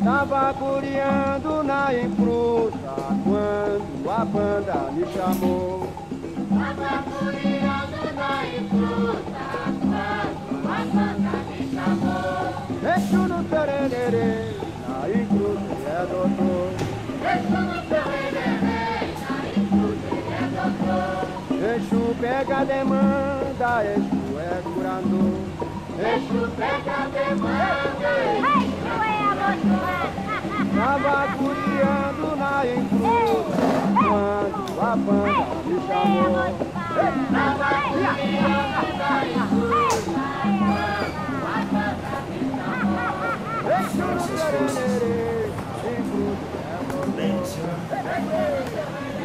Tava coreando na encruta quando a banda me chamou. Tava coreando na encruta quando a banda me chamou. Deixo no tererê, na encruta ele é doutor. Deixo no tererê, na encruta ele é doutor. Exu pega a demanda, Exu é curador. Exu pega a demanda, Exu é abençoador. Tava coreando na encruta quando a banda me chamou. Tava coreando na encruta quando a banda me chamou. Exu no tererê, na encruta é doutor. Bem, senhor.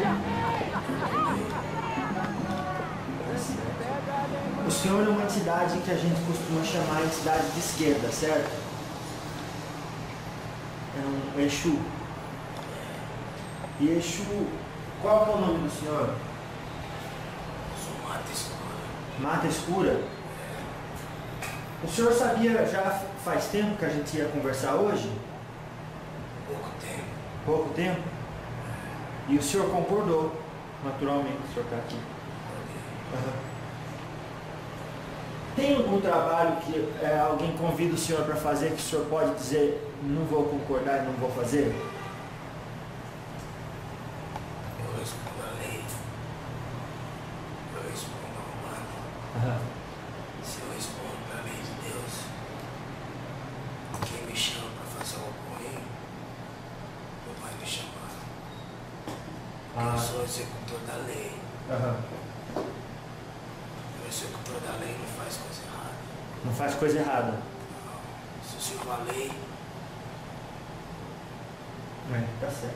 O senhor é uma entidade que a gente costuma chamar de entidade de esquerda, certo? É um Exu. E Exu, qual que é o nome do senhor? Sou mata escura. Mata Escura? O senhor sabia já faz tempo que a gente ia conversar hoje? Pouco tempo. Pouco tempo? E o senhor concordou, naturalmente, o senhor está aqui. Aham. Tem algum trabalho que alguém convida o senhor para fazer que o senhor pode dizer não vou concordar e não vou fazer? Eu respondo à lei. Eu respondo ao humano. Aham. Se eu respondo para a lei de Deus, quem me chama para fazer algo ruim, não vai me chamar. Eu sou o executor da lei. Aham. O executor da lei não faz coisa errada. Não faz coisa errada. Não. Se eu sirvo a lei, Tá certo.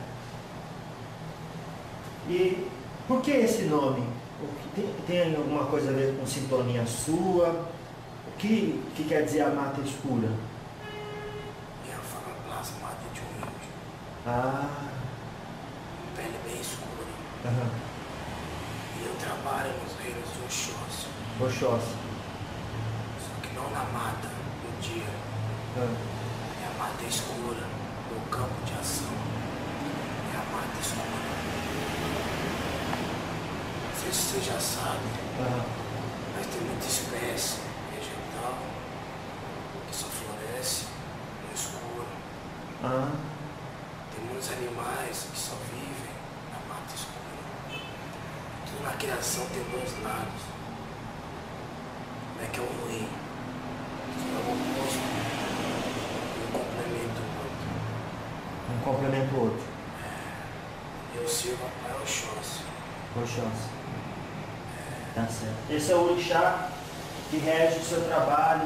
E por que esse nome? Tem alguma coisa a ver com sintonia sua? O que quer dizer a mata escura? minha fala plasmada de um índio, Ah, pele bem escura. aham. E eu trabalho nos reinos de Oxóssi, Oxóssi. só que não na mata, no dia. Ah, É a mata escura, no campo de ação. É a mata escura. Não sei se você já sabe, aham. mas tem muita espécie vegetal que só floresce no escuro. Ah, Tem muitos animais que só vivem na mata escura. Tudo na criação tem dois lados. Não é que é o ruim, é o oposto. Um complementa o outro. um complementa o outro. Eu sirvo a Pai Oxóssi. Oxóssi. Tá certo. Esse é o orixá que rege o seu trabalho.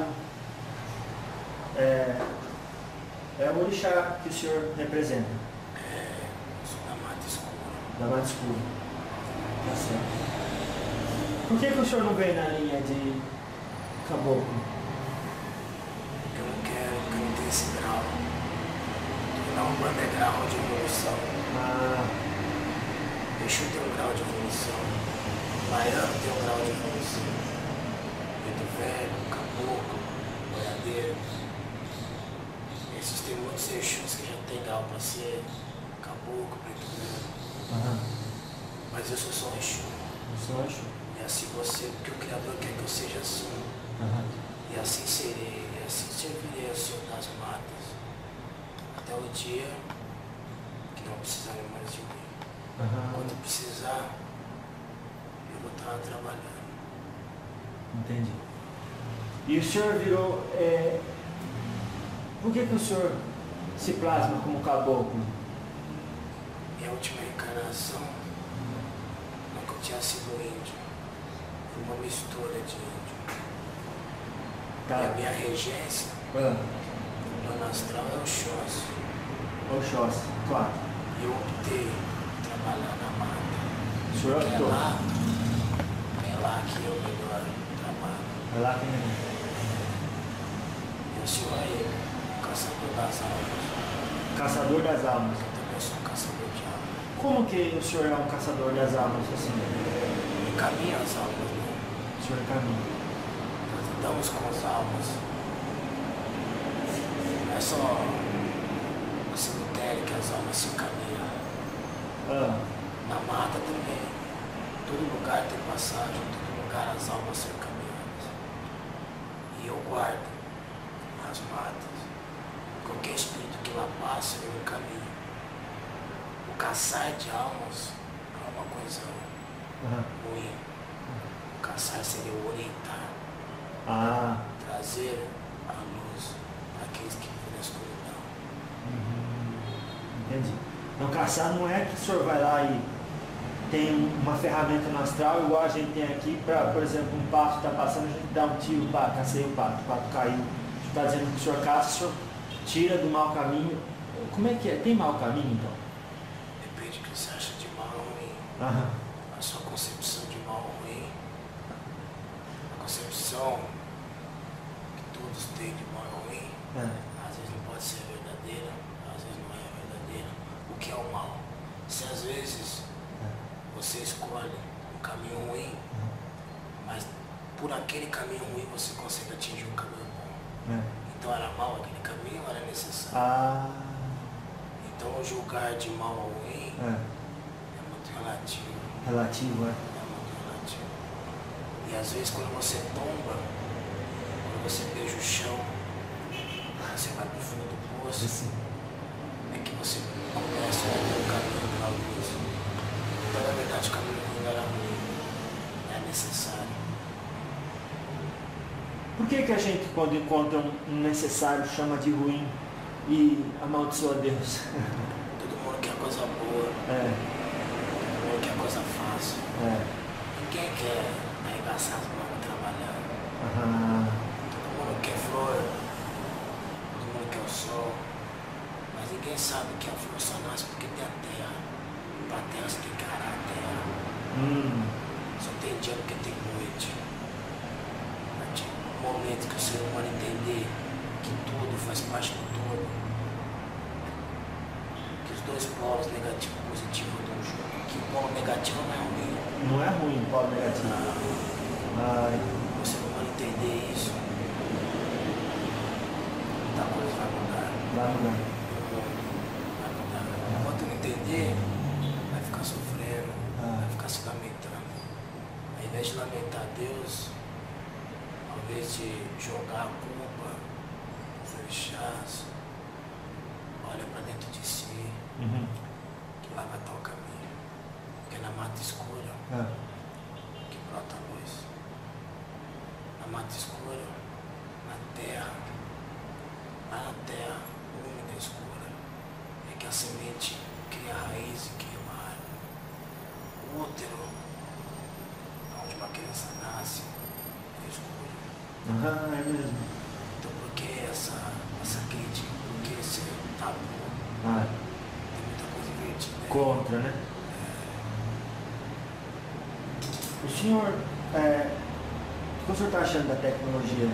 É o orixá que o senhor representa. Eu sou da mata escura. Da mata escura. Tá certo. Por que o senhor não vem na linha de caboclo? Eu não quero, porque eu não tenho esse grau. Na Umbanda é grau de evolução. Ah, Exu tem um grau de evolução. Baiano tem um grau de evolução. Preto velho, caboclo, boiadeiro. Existem muitos Exus que já tem grau para ser caboclo, preto velho. aham. Mas eu sou só um Exu. O senhor achou? E assim você, porque o Criador quer que eu seja assim. Aham. E assim serei, e assim servirei ao Senhor das matas. Até o dia que não precisarem mais de mim. Aham. Quando precisar, eu vou estar trabalhando. Entendi. E o senhor virou. Por que o senhor se plasma como caboclo? Minha última encarnação, nunca eu tinha sido índio. Foi uma mistura de índio. E a minha regência, Ah, no plano astral, é o Xóssi. Oxóssi, claro. E eu optei por trabalhar na mata. O senhor Porque optou. é lá que eu melhor trabalho. É lá que ele. E o senhor é ele, o caçador das almas. Caçador das almas. Eu também sou um caçador de almas. Como que o senhor é um caçador das almas assim? Encaminha as almas, né? O senhor caminha. Nós lidamos com as almas. Não é só querem que as almas se encaminhem. Ah, Na mata também. Todo lugar tem passagem, todo lugar as almas são encaminhadas. E eu guardo as matas. Qualquer espírito que lá passa, eu encaminho. O caçar de almas é uma coisa aham. ruim. O caçar seria o orientar, Ah, trazer a luz àqueles que vivem na escuridão. entendi. Então caçar não é que o senhor vai lá e tem uma ferramenta no astral, igual a gente tem aqui, para, por exemplo, um pato está passando, a gente dá um tiro, pá, cacei o pato caiu. Está dizendo que o senhor caça, o senhor tira do mau caminho. Como é que é? Tem mau caminho então? Depende do que você acha de mal ou ruim. Aham. A sua concepção de mal ou ruim, a concepção que todos têm de mal ou ruim, É. às vezes não pode ser verdadeira, às vezes não é verdadeira. O que é o mal? Se às vezes você escolhe um caminho ruim, mas por aquele caminho ruim você consegue atingir um caminho bom. É. Então era mal aquele caminho ou era necessário? Ah, Então julgar de mal ou ruim é. é muito relativo. Relativo, é. É muito relativo. E às vezes quando você tomba, quando você beija o chão, você vai pro fundo do poço, Esse- é que você começa a ter o caminho pela luz. Então na verdade o caminho ruim não era ruim, é necessário. Por que a gente, quando encontra um necessário, chama de ruim e amaldiçoa Deus? Todo mundo quer coisa boa, É, todo mundo quer coisa fácil. é. Ninguém quer arregaçar as mãos trabalhando. Aham. Todo mundo quer flor, todo mundo quer o sol, mas ninguém sabe que a flor só nasce porque tem a terra. Pra terra você tem que arar a terra. Só tem dia porque tem noite. Vai ter um momento que o ser humano entender que tudo faz parte do todo, que os dois polos, negativo e positivo, estão juntos, que o polo negativo não é ruim. Não é ruim o polo negativo. Ai, O ser humano entender isso, muita coisa vai mudar. vai mudar. Vai mudar. Enquanto não entender, vai ficar sofrendo, vai ficar se lamentando. Ao invés de lamentar Deus, ao invés de jogar a culpa nos orixás, olha para dentro de si, Uhum. que lá vai estar o caminho. Porque na mata escura É. que brota a luz. Na mata escura, na terra, lá na terra, úmida e escura, é que a semente cria raiz e cria uma árvore. O útero, onde uma criança nasce, é escuro. Aham, é mesmo. Então por que essa crítica? Por que esse tabu? Ah, Tem muita coisa invertida. contra, né? O senhor, o que o senhor está achando da tecnologia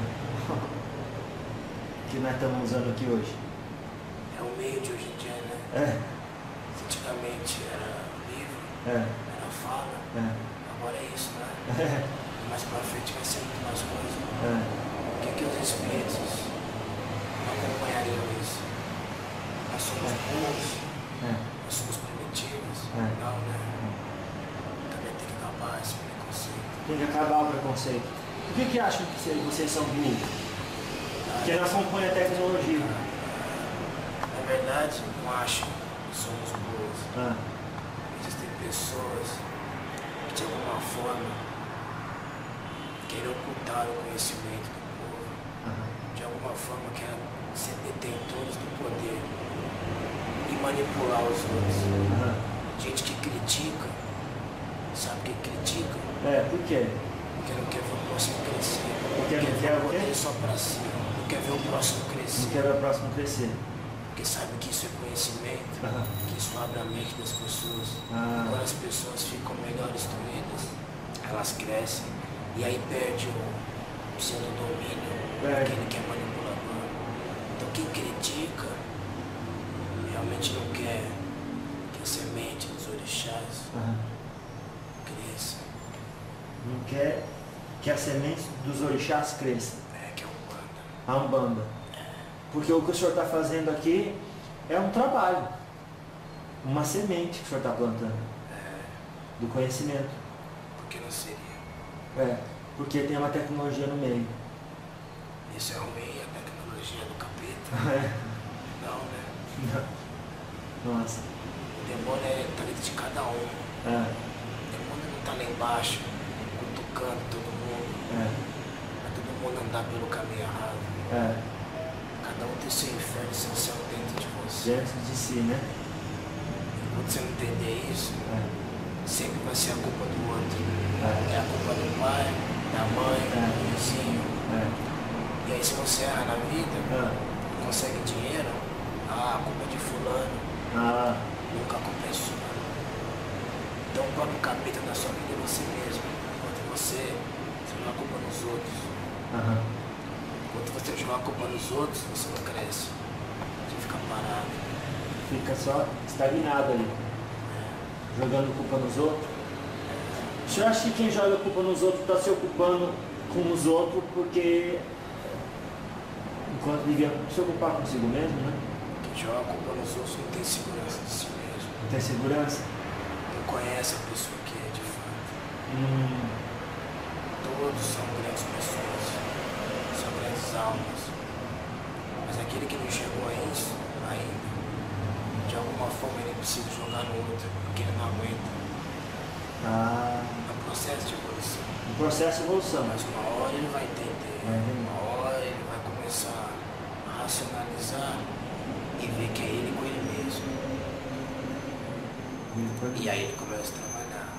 que nós estamos usando aqui hoje? É o meio de hoje em dia, né? É, Antigamente era livro, é, era fala, é, agora é isso, né? é, Mais pra frente vai ser muito mais coisa. é. Por que os espíritos não acompanhariam isso? Nós somos burros, nós somos primitivos. É. Não, né? Também tem que acabar esse preconceito. Tem que acabar o preconceito. Por que acham que vocês são burros? Porque não acompanha a tecnologia. Na verdade, não acho que somos burros. Ah, Existem pessoas que de alguma forma querem ocultar o conhecimento do povo. aham. De alguma forma querem ser detentores do poder e manipular os outros. Aham. Gente que critica, sabe o que critica? É, por quê? Porque não quer ver o próximo crescer. Porque não quer o quê? poder só pra si. Não quer ver o próximo Não crescer. quer ver o próximo crescer. Porque sabe que isso é conhecimento, Aham. que isso abre a mente das pessoas. Ah. E quando as pessoas ficam melhor instruídas, elas crescem e aí perde o pseudo-domínio Perde. daquele que é manipulador. Então quem critica realmente não quer que a semente dos orixás Aham. cresça. Não quer que a semente dos orixás cresça. É que é um banda. A Umbanda. Porque o que o senhor está fazendo aqui é um trabalho. uma semente que o senhor está plantando, do conhecimento. Por que não seria? Porque tem uma tecnologia no meio. Isso é ruim, a tecnologia do capeta. Não, né? Nossa. O demônio está dentro de cada um. O demônio não está lá embaixo, cutucando todo mundo. Para todo mundo andar pelo caminho errado. Cada um tem seu inferno e seu céu dentro de você. Dentro de si, né? Quando você não entender isso, sempre vai ser a culpa do outro. É a culpa do pai, da mãe, do vizinho. E aí se você erra na vida, não consegue dinheiro, a culpa é de fulano. Nunca a culpa é sua. Então o próprio capeta da sua vida é você mesmo. Enquanto você joga a culpa nos outros. Enquanto você joga a culpa nos outros, você não cresce. Você fica parado. Fica só estagnado ali. Jogando culpa nos outros. O senhor acha que quem joga culpa nos outros está se ocupando com os outros porque enquanto devia se ocupar consigo mesmo, né? Quem joga a culpa nos outros não tem segurança de si mesmo. Não tem segurança? Não conhece a pessoa que é de fato. Todos são grandes pessoas, são grandes almas. Mas aquele que não chegou a isso ainda, de alguma forma ele precisa jogar no outro, porque ele não aguenta. É um processo de evolução. Um processo de evolução. Mas uma hora ele vai entender, uma hora ele vai começar a racionalizar e ver que é ele com ele mesmo. E aí ele começa a trabalhar.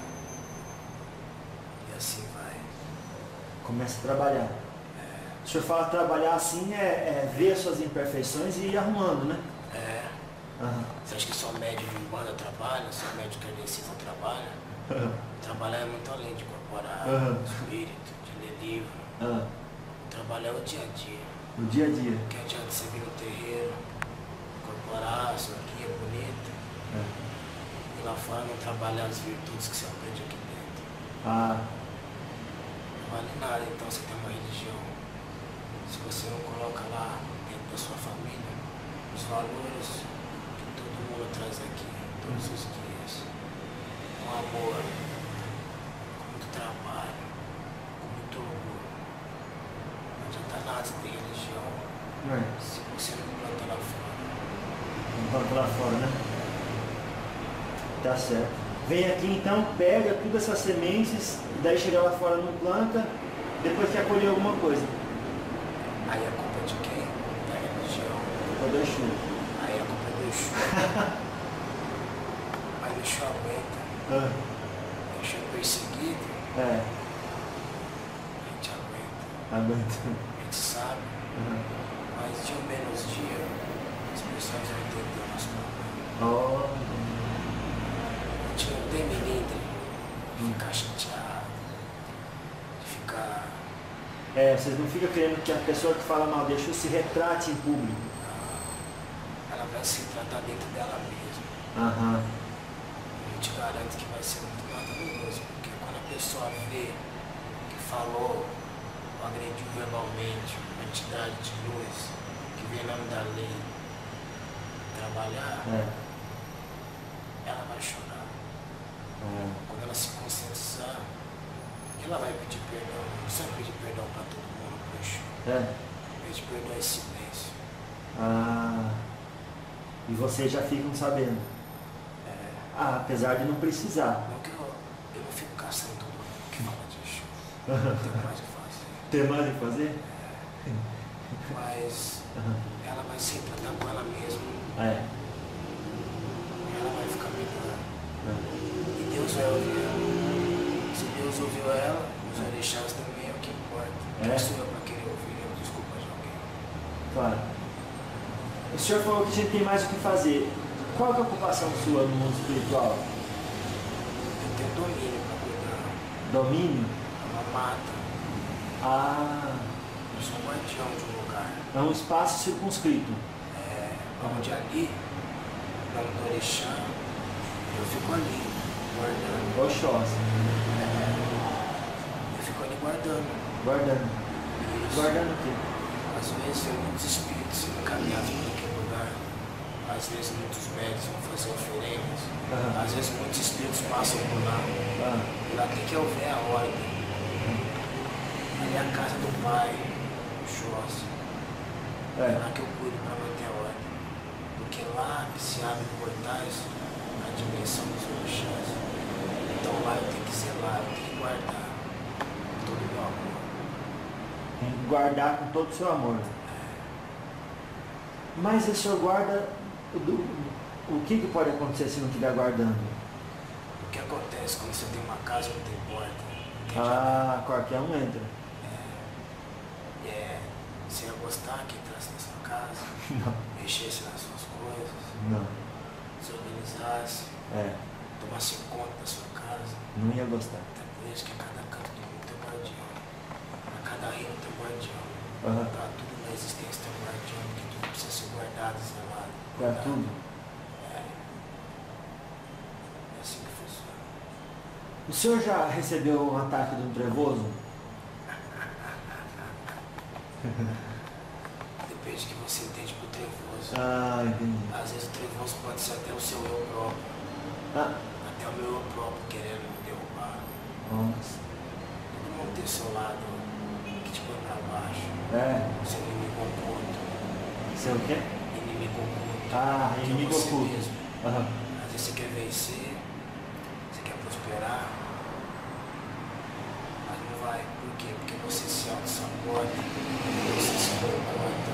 E assim vai. Começa a trabalhar. O senhor fala trabalhar assim ver as suas imperfeições e ir arrumando, né? Você acha que só médico de Umbanda trabalha? Só médico kardecista trabalha? Trabalhar é muito além de incorporar espírito, de ler livro. Trabalhar é o dia a dia. O dia a dia. Que adianta você vir no terreiro, incorporar, isso aqui é bonito. E lá fora não trabalhar as virtudes que você aprende aqui dentro. Não vale nada então você tem uma religião. Se você não coloca lá dentro da sua família os valores que todo mundo traz aqui, todos os dias. Com amor, com muito trabalho, com muito orgulho. Não adianta nada você ter religião se você não planta lá fora. Não planta lá fora, né? Tá certo. Vem aqui então, pega todas essas sementes, daí chega lá fora não planta, depois quer colher alguma coisa. Aí a culpa é de quem? Da religião. Culpa do Exu. Aí a culpa é do Exu. Mas o Exu aguenta. O Exu é perseguido. A gente aguenta. A gente sabe. Mas dia ou menos dia, as pessoas vão entender o nosso problema. A gente não tem milímetro de ficar chateado, de ficar... vocês não ficam querendo que a pessoa que fala mal deixa se retrate em público. Ela vai se tratar dentro dela mesma. Eu te garanto que vai ser muito maravilhoso, porque quando a pessoa vê que falou, ou agrediu verbalmente uma entidade de luz, que vem em nome da lei trabalhar, ela vai chorar. Quando ela se conscientizar, ela vai pedir perdão. Não precisa pedir perdão para todo mundo, pro Exu. Pedir perdão em silêncio. E vocês já ficam sabendo? Apesar de não precisar. Não que eu não fico caçando todo mundo que fala de Exu. Tem mais o que fazer. Tem mais o que fazer? Mas ela vai se tratar com ela mesma. Ela vai ficar melhor. E Deus vai ouvir ela. Se Deus ouviu ela, os orixás também é o que importa. Quem sou eu para querer ouvir desculpa de alguém? Claro. O senhor falou que a gente tem mais o que fazer. Qual é a ocupação sua no mundo espiritual? Eu tenho domínio para cuidar. Domínio? Ela mata. Eu sou um guardião de um lugar. É um espaço circunscrito. Onde ali, no nome do orixá, eu fico ali, guardando. Oxóssi. Eu fico ali guardando. Guardando. Isso. Guardando o quê? Às vezes tem muitos espíritos encaminhados para aquele lugar. às vezes muitos médicos vão fazer oferendas, Aham. às vezes muitos espíritos passam por lá. Ah, E lá tem que haver a ordem. Ali é a casa do pai, o Xós. É é. lá que eu cuido para manter a ordem. Porque lá que se abrem portais na dimensão dos orixás. Então lá eu tenho que zelar, eu tenho que guardar todo o meu amor. Tem que guardar com todo o seu amor. Mas o senhor guarda o que pode acontecer se não estiver guardando? O que acontece quando você tem uma casa não tem porta? Não tem Ah, qualquer um entra. Você ia gostar que entrasse na sua casa, Não. mexesse nas suas coisas, Não. se organizasse, É, tomasse conta da sua casa. não ia gostar. Até por isso que cada canto do mundo tem um guardião. Para cada reino tem um guardião. Aham. Para tudo na existência tem um guardião, que tudo precisa ser guardado, zelado. Pra cuidado. tudo. É assim que funciona. O senhor já recebeu um ataque de um trevoso? Depende do que você entende por trevoso. Ah, entendi. Às vezes o trevoso pode ser até o seu eu próprio. Ah, Até o meu eu próprio querendo me derrubar. nossa. Todo mundo tem seu lado que te põe pra baixo. É, Seu inimigo oculto. sei o quê? Inimigo oculto. Ah, Que é inimigo você oculto. mesmo. Aham. Às vezes você quer vencer, você quer prosperar, mas não vai. Por quê? Porque você se auto-sabota, você se boicota.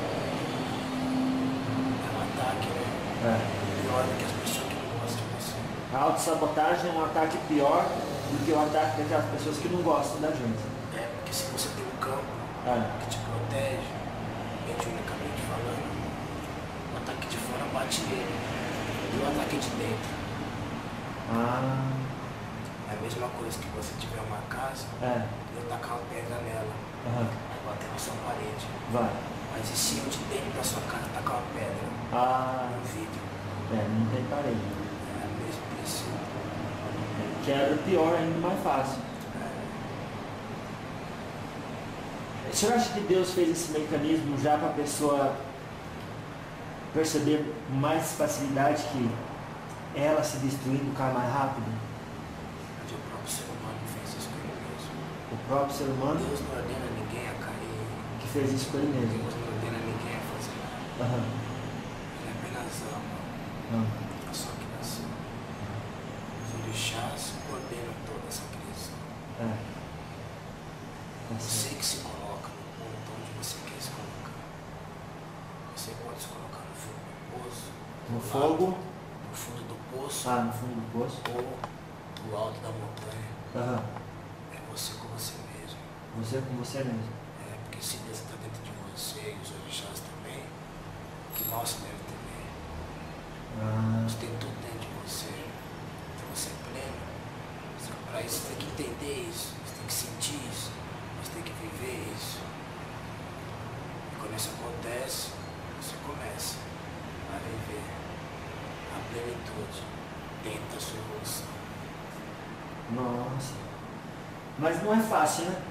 É um ataque, né? É. Pior do que as pessoas que não gostam de você. A autossabotagem é um ataque pior do que o ataque daquelas pessoas que não gostam da gente. É, porque se você tem um campo É. que te protege, mediunicamente falando, o ataque de fora bate nele. E o ataque de dentro. Ah, É a mesma coisa que você tiver uma casa é. e eu tacar uma pedra nela, Aham. vai bater na sua parede. Vai. Mas e se eu de dentro da sua casa tacar uma pedra, Ah, um vidro? é, não tem parede. É o mesmo princípio. Quebra pior ainda, mais fácil. O senhor acha que Deus fez esse mecanismo já para a pessoa perceber com mais facilidade que ela se destruindo cai mais rápido? Onde o próprio ser humano fez isso com ele mesmo. O próprio ser humano Deus não ordena ninguém a cair. que fez isso com ele mesmo. Deus não ordena ninguém a fazer nada. Aham. Ele apenas ama Não. a sua criação. Os orixás ordenam toda essa criação. É. Tá Você certo. que se coloca no ponto onde você quer se colocar. Você pode se colocar no fundo do poço. No do fogo. lado, no fundo do poço. Ah, no fundo do poço. Ou do alto da montanha. Aham. É você com você mesmo. Você com você mesmo. É, porque se Deus está dentro de você e os orixás também, que mal se deve temer. Ah, Você tem tudo dentro de você. Então você é pleno. Para isso você tem que entender isso. Você tem que sentir isso. Você tem que viver isso. E quando isso acontece, você começa a viver a plenitude dentro da sua evolução. nossa. Mas não é fácil, né?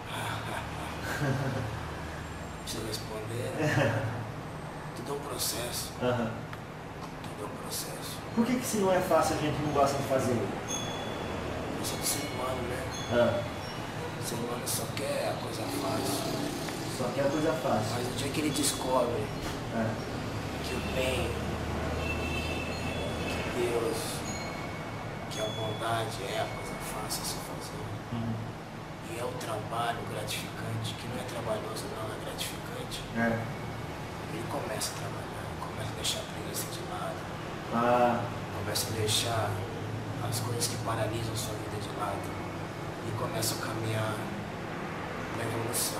Precisa responder. Tudo é um processo. Aham. Tudo é um processo. Por que se não é fácil a gente não gosta de fazer? Você é do ser humano, né? Ah, O ser humano só quer a coisa fácil. só que é coisa fácil. Mas o dia que ele descobre É. que o bem, que Deus, que a bondade é a coisa fácil a se fazer. E é o trabalho gratificante, que não é trabalhoso não, é gratificante. É. Ele começa a trabalhar, começa a deixar a preguiça de lado, Ah, começa a deixar as coisas que paralisam sua vida de lado e começa a caminhar na evolução.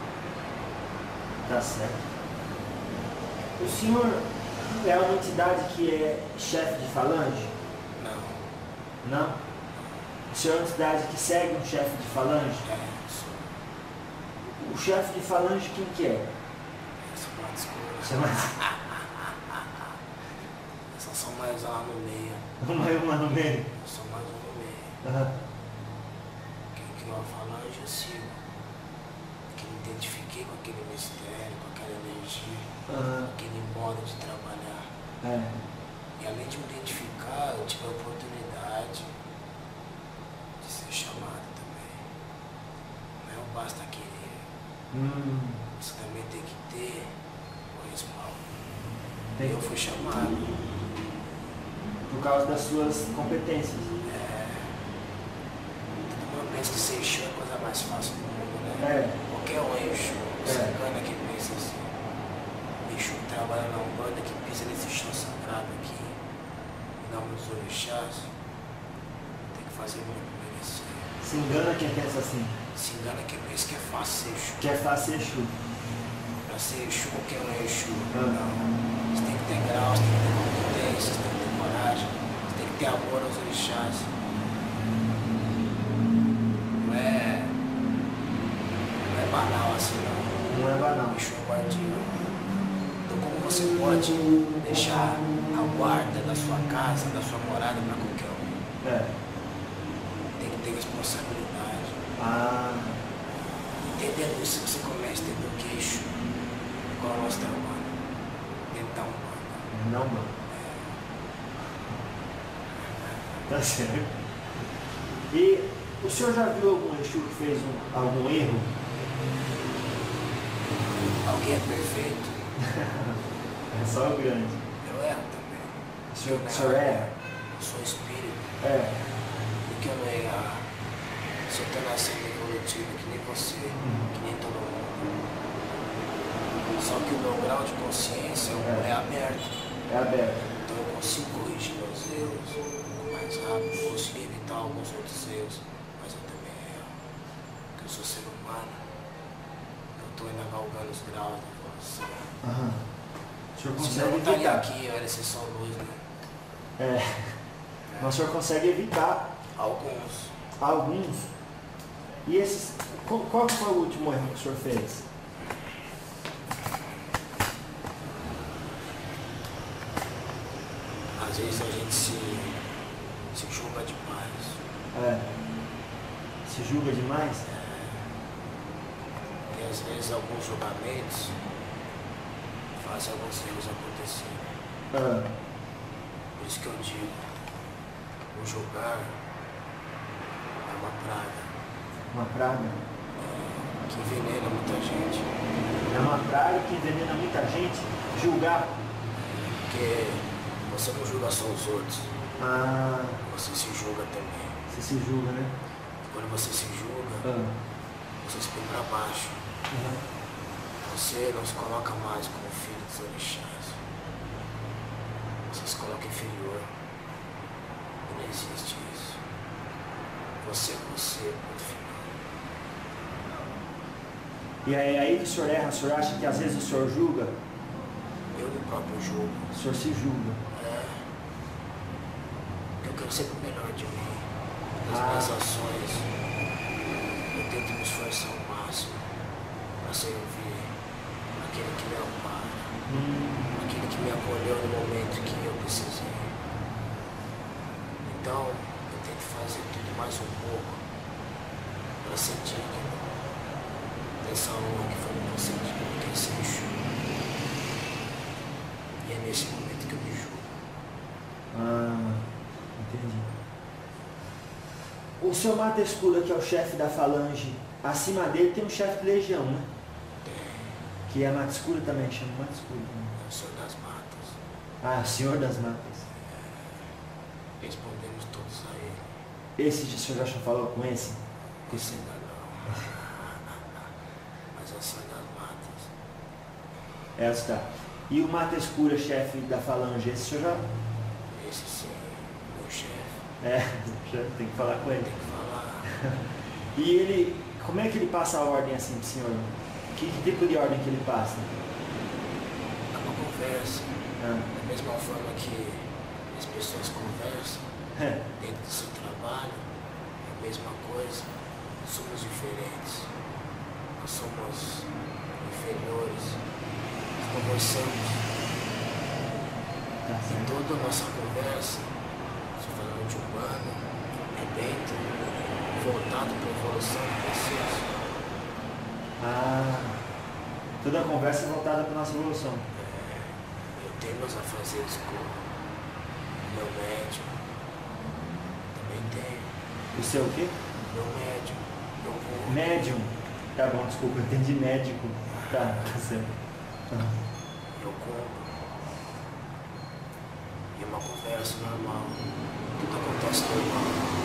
tá certo. O senhor é uma entidade que é chefe de falange? Não, Não? O senhor é uma entidade que segue um chefe de falange? isso. O chefe de falange quem que é? Essa parte escura. Você vai... Essas são mais lá no meio. uma no meio. São mais um no meio. Aham. Quem criou a falange é Silva. Que me identifiquei com aquele mistério, com aquela energia, com Aham. aquele modo de trabalhar. E além de me identificar, eu tive a oportunidade de ser chamado também. Não basta querer. Você também tem que ter o respaldo. Eu fui chamado. Por causa das suas competências. Todo mundo pensa que ser Exu é a coisa mais fácil do mundo, né? Qualquer um é Exu. Cigana que pensa assim. Exu que trabalha na Umbanda, que pisa nesse chão sagrado aqui, em nome dos orixás, tem que fazer muito pra merecer. Se engana quem pensa assim. Se engana quem pensa que é fácil ser Exu. Que é fácil ser Exu. Pra ser Exu, qualquer um é Exu. Não. Você tem que ter grau, você tem que ter competência, você tem que ter coragem, você tem que ter amor aos orixás. Não é banal assim, não. Não é banal. Exu é guardião. Então como você pode deixar a guarda da sua casa, da sua morada para qualquer um? Tem que ter responsabilidade. Entendendo isso, você começa a entender o que é Exu. Qual é o nosso trabalho? Dentro da Umbanda. Não, mano. Tá certo. E o senhor já viu algum Exu que fez algum erro? Alguém é perfeito? É só o grande. Eu erro também. O senhor erra? Eu sou espírito. É. Por que eu não errar? Se eu estou nascendo evolutivo, que nem você, que nem todo mundo. Só que o meu grau de consciência é aberto. É aberto. Então eu consigo corrigir meus erros um pouco mais rápido, eu consigo evitar alguns outros erros, mas eu também erro. Porque eu sou ser humano. Eu estou ainda galgando os graus da evolução. O senhor Se consegue eu não estaria evitar. aqui, eu era ser só luz, né? Mas o senhor consegue evitar Alguns. E esses. Qual foi o último erro que o senhor fez? Às vezes a gente se julga demais. Se julga demais? E às vezes alguns julgamentos fazem alguns erros acontecerem. Por isso que eu digo, o julgar é uma praga. Uma praga? Que envenena muita gente. É uma praga que envenena muita gente? Julgar? Porque você não julga só os outros. Você se julga também. Você se julga, né? Quando você se julga, você se põe pra baixo. Você não se coloca mais como filho dos orixás. Você se coloca inferior. E não existe isso. Você é você, ponto final. E aí que o senhor erra? O senhor acha que às vezes o senhor julga? Eu me próprio julgo. O senhor se julga. Eu quero ser o melhor de mim. Nas minhas ações, eu tento me esforçar ao máximo para servir aquele que me ampara, aquele que me acolheu no momento que eu precisei. Então, eu tento fazer tudo mais um pouco para ser digno dessa honra que foi me concedida, que é ser Exu. E é nesse momento que eu me julgo. Entendi. O seu Mata Escura, que é o chefe da falange, acima dele tem um chefe de legião, né? Que é Mata Escura também, chama Mata Escura. É o Senhor das Matas. Senhor das Matas. Respondemos todos a ele. Esse o senhor já falou com esse? Esse ainda não. Mas é o Senhor das Matas. Tá. E o Mata Escura, chefe da falange, esse o senhor já... Esse sim, meu chefe. Já tem que falar com ele. Tem que falar. E ele, como é que ele passa a ordem assim pro senhor? Que tipo de ordem que ele passa? É uma conversa. Da mesma forma que as pessoas conversam dentro do seu trabalho, é a mesma coisa. Somos diferentes. Nós somos inferiores. Conversamos. E toda a nossa conversa, estou falando de Umbanda, é dentro, voltado para a evolução do processo. Toda a conversa é voltada para a nossa evolução. Eu tenho meus afazeres com meu médium. Também tenho. O seu o quê? Meu médium. Eu vou. Médium. Tá bom, desculpa, eu entendi médico. Tá certo. Eu compro. E é uma conversa normal. Tudo acontece normal.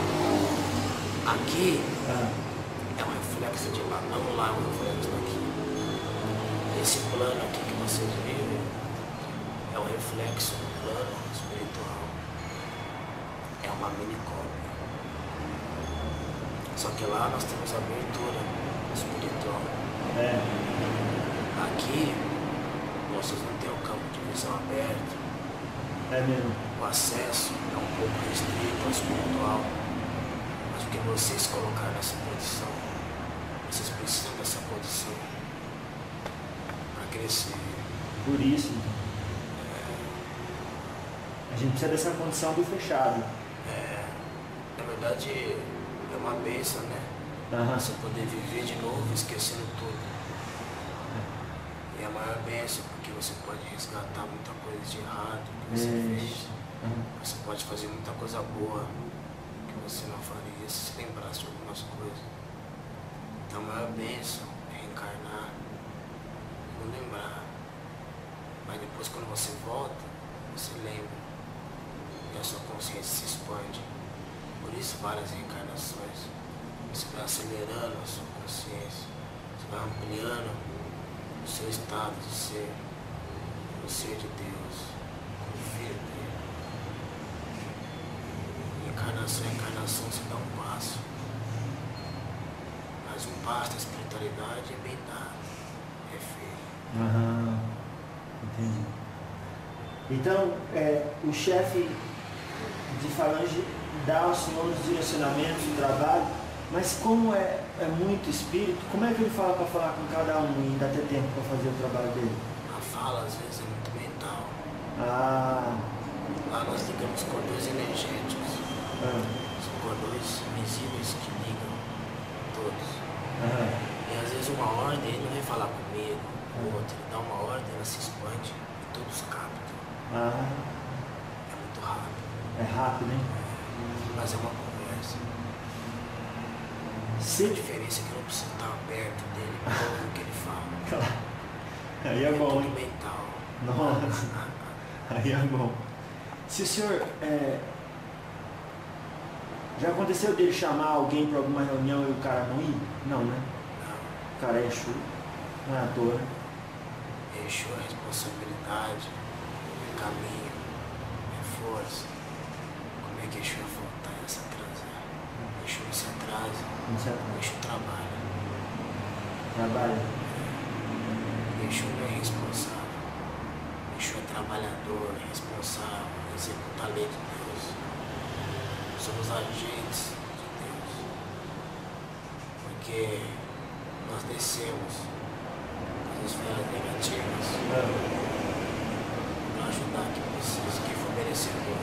Aqui é um reflexo de lá, não lá é um reflexo daqui. Esse plano aqui que vocês vivem é um reflexo do plano espiritual. É uma mini cópia. Só que lá nós temos a abertura espiritual. Aqui vocês não têm o campo de visão aberto. É mesmo. O acesso é um pouco restrito ao espiritual. Mas o que vocês colocaram nessa condição, vocês precisam dessa condição para crescer. Por isso. A gente precisa dessa condição do fechado. Na verdade, é uma bênção, né? Você poder viver de novo esquecendo tudo. E é a maior bênção, porque você pode resgatar muita coisa de errado que você fez. Você pode fazer muita coisa boa que você não faria se se lembrasse de algumas coisas. Então a maior bênção é reencarnar e não lembrar. Mas depois quando você volta, você lembra. E a sua consciência se expande. Por isso várias reencarnações. Você vai acelerando a sua consciência. Você vai ampliando o seu estado de ser. O ser de Deus. O filho dele. De encarnação em encarnação você dá um passo. Mas um passo da espiritualidade é bem dado. É feio. Entendi. Então, o chefe de falange dá ao senhor os direcionamentos do trabalho, mas como é muito espírito, como é que ele fala para falar com cada um e ainda ter tempo para fazer o trabalho dele? A fala às vezes é muito mental. Ah, Lá nós ligamos cordões energéticos. São cordões invisíveis que ligam todos. E às vezes uma ordem, ele não vem falar comigo, o outro, ele dá uma ordem, ela se expande e todos captam. É muito rápido. É rápido, hein? Mas é uma conversa. Se... A diferença é que eu não preciso estar perto dele para ouvir o que ele fala. Aí é bom, tudo hein? mental. Nossa, aí é bom. Se o senhor... Já aconteceu dele chamar alguém para alguma reunião e o cara não ir? Não, né? Não. O cara é Exu, não é à toa. Exu é responsabilidade, é caminho, é força. Como é que Exu ia voltar e ia se atrasar? Exu não se atrasa, Não se atrasa. Exu trabalha. Trabalha. Exu não é responsável. Exu é trabalhador, é responsável, executa a lei de Deus. Somos agentes de Deus. Porque nós descemos as esferas negativas para ajudar quem precisa, quem for merecedor.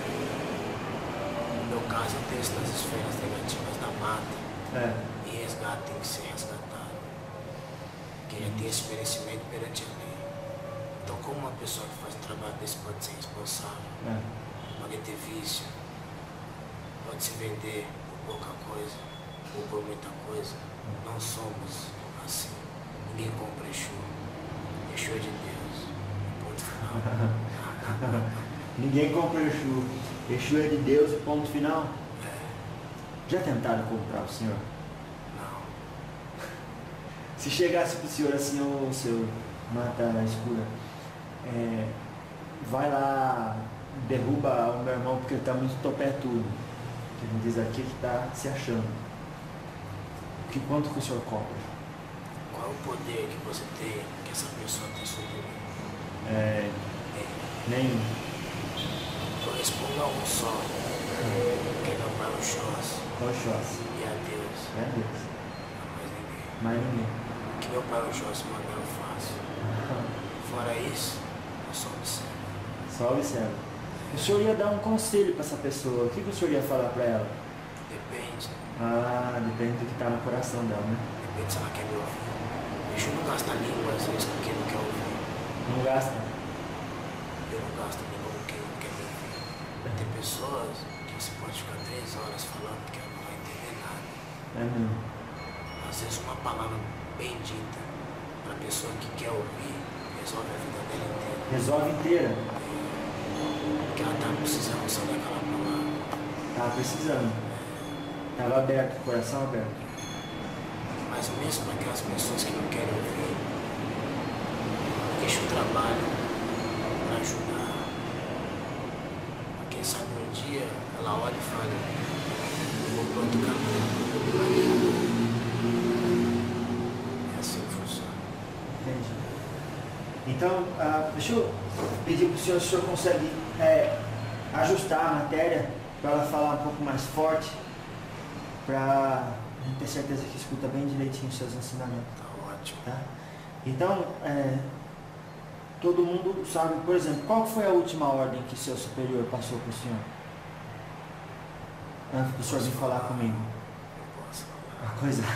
No meu caso, eu desço nas esferas negativas da mata e resgato tem que ser resgatado. Quem já tem esse merecimento perante a lei. Então, como uma pessoa que faz um trabalho desse pode ser responsável? Pode ter vício, pode se vender por pouca coisa ou por muita coisa. Não somos assim. Ninguém compra Exu. Exu é de Deus. Ponto final. Ninguém compra Exu. Exu é de Deus, ponto final. Já tentaram comprar o senhor? Não. Se chegasse pro senhor assim, ô seu mata escura, vai lá, derruba o meu irmão porque ele tá muito topetudo. Ele diz aqui que tá se achando. Quanto que o senhor compra? Qual é o poder que você tem, que essa pessoa tem sobre mim? Nenhum. Corresponda a um só, que é meu pai Oxóssi. Oxóssi. E a Deus. É Deus. Não mais ninguém. Mais ninguém. O que meu pai Oxóssi mandar eu faço. Fora isso, eu só observo. Só observa. O senhor ia dar um conselho para essa pessoa. O que o senhor ia falar para ela? Depende. Depende do que está no coração dela, né? Depende se ela quer me ouvir. Exu não gasta língua às vezes porque não quer ouvir. Não gasta? Eu eu não gasto de novo quem não quer me ouvir. Tem pessoas que você pode ficar 3 horas falando que ela não vai entender nada. É mesmo. Às vezes uma palavra bem dita para a pessoa que quer ouvir resolve a vida dela inteira. Resolve inteira. Porque ela está precisando só daquela palavra. Tava precisando. Tava aberto, coração aberto. Mas mesmo para aquelas pessoas que não querem ouvir, deixa o trabalho para ajudar. Quem sabe um dia ela olha e fala, eu vou para outro caminho. É assim que funciona. Entendi. Então, deixa eu pedir para o senhor se o senhor consegue ajustar a matéria para ela falar um pouco mais forte, para ter certeza que escuta bem direitinho os seus ensinamentos. Tá ótimo. Tá? Então, todo mundo sabe, por exemplo, qual foi a última ordem que seu superior passou para o senhor? Antes do senhor vir falar comigo. Não posso falar. Uma coisa.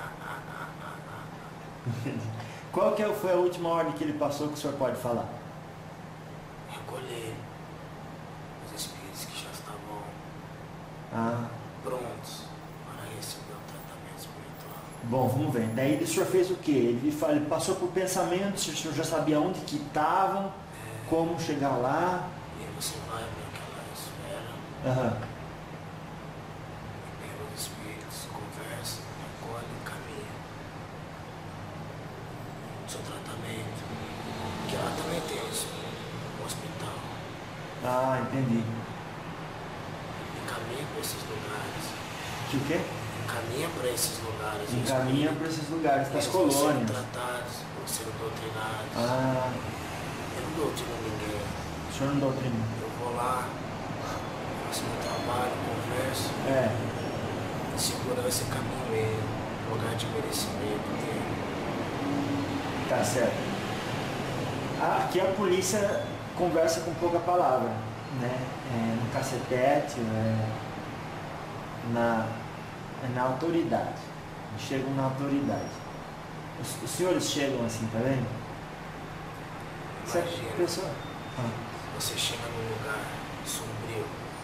Qual que foi a última ordem que ele passou que o senhor pode falar? Recolher os espíritos que já estavam Ah, prontos para receber o tratamento espiritual. bom, vamos ver. Daí o senhor fez o quê? Ele passou por pensamentos, o senhor já sabia onde que estavam, como chegar lá. E aí você vai para aquela esfera, Aham. pega os espíritos, conversa, recolhe e caminha. O seu tratamento, que ela também tem isso, no hospital. Ah, entendi. Encaminha para esses lugares. Que o quê? Encaminha para esses lugares. Encaminha para esses lugares, para as Eles vão sendo colônias. tratados, vão sendo doutrinados. Ah, Eu não doutrino ninguém. o senhor não doutrina. Eu vou lá, faço meu trabalho, converso, e segura esse caminho mesmo, lugar de merecimento dele. Tá certo. Aqui a polícia conversa com pouca palavra, né? No cacetete, na autoridade. Chegam na autoridade. Os senhores chegam assim, tá vendo? Certo? Imagina, Pessoa? você chega num lugar sombrio,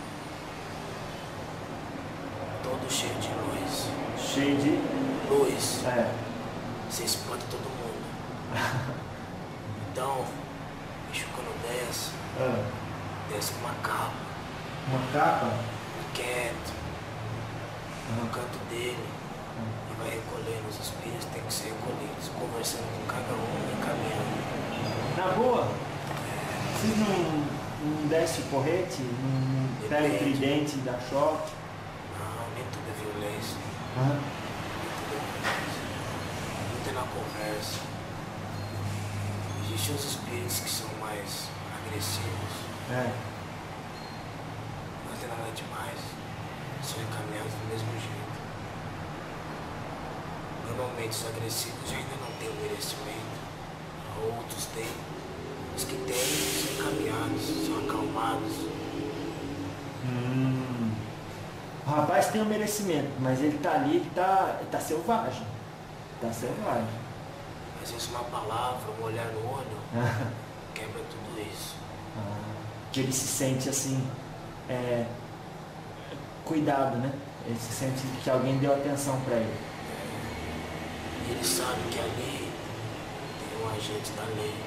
todo cheio de luz. Cheio de. Luz, É. você espanta todo mundo. Então, o bicho quando desce, desce com uma capa, Uma capa? quieto, no canto dele, e vai recolhendo. Os espíritos têm que ser recolhidos, conversando com cada um e caminhando. Na boa? Vocês não desce o porrete? Não pega o Depende. tridente e dá choque? Não, nem tudo é violência, Aham. nem tudo é violência. Tudo é na conversa. Existem os espíritos que são mais agressivos, É. mas não é nada demais, são encaminhados do mesmo jeito. Normalmente os agressivos ainda não têm o merecimento, outros têm. Os que têm são encaminhados, são acalmados. O rapaz tem um merecimento, mas ele tá ali, ele tá selvagem. Tá selvagem. Às vezes uma palavra, um olhar no olho, quebra tudo isso. Que ele se sente assim, cuidado, né? Ele se sente que alguém deu atenção para ele. E ele sabe que ali tem um agente da lei.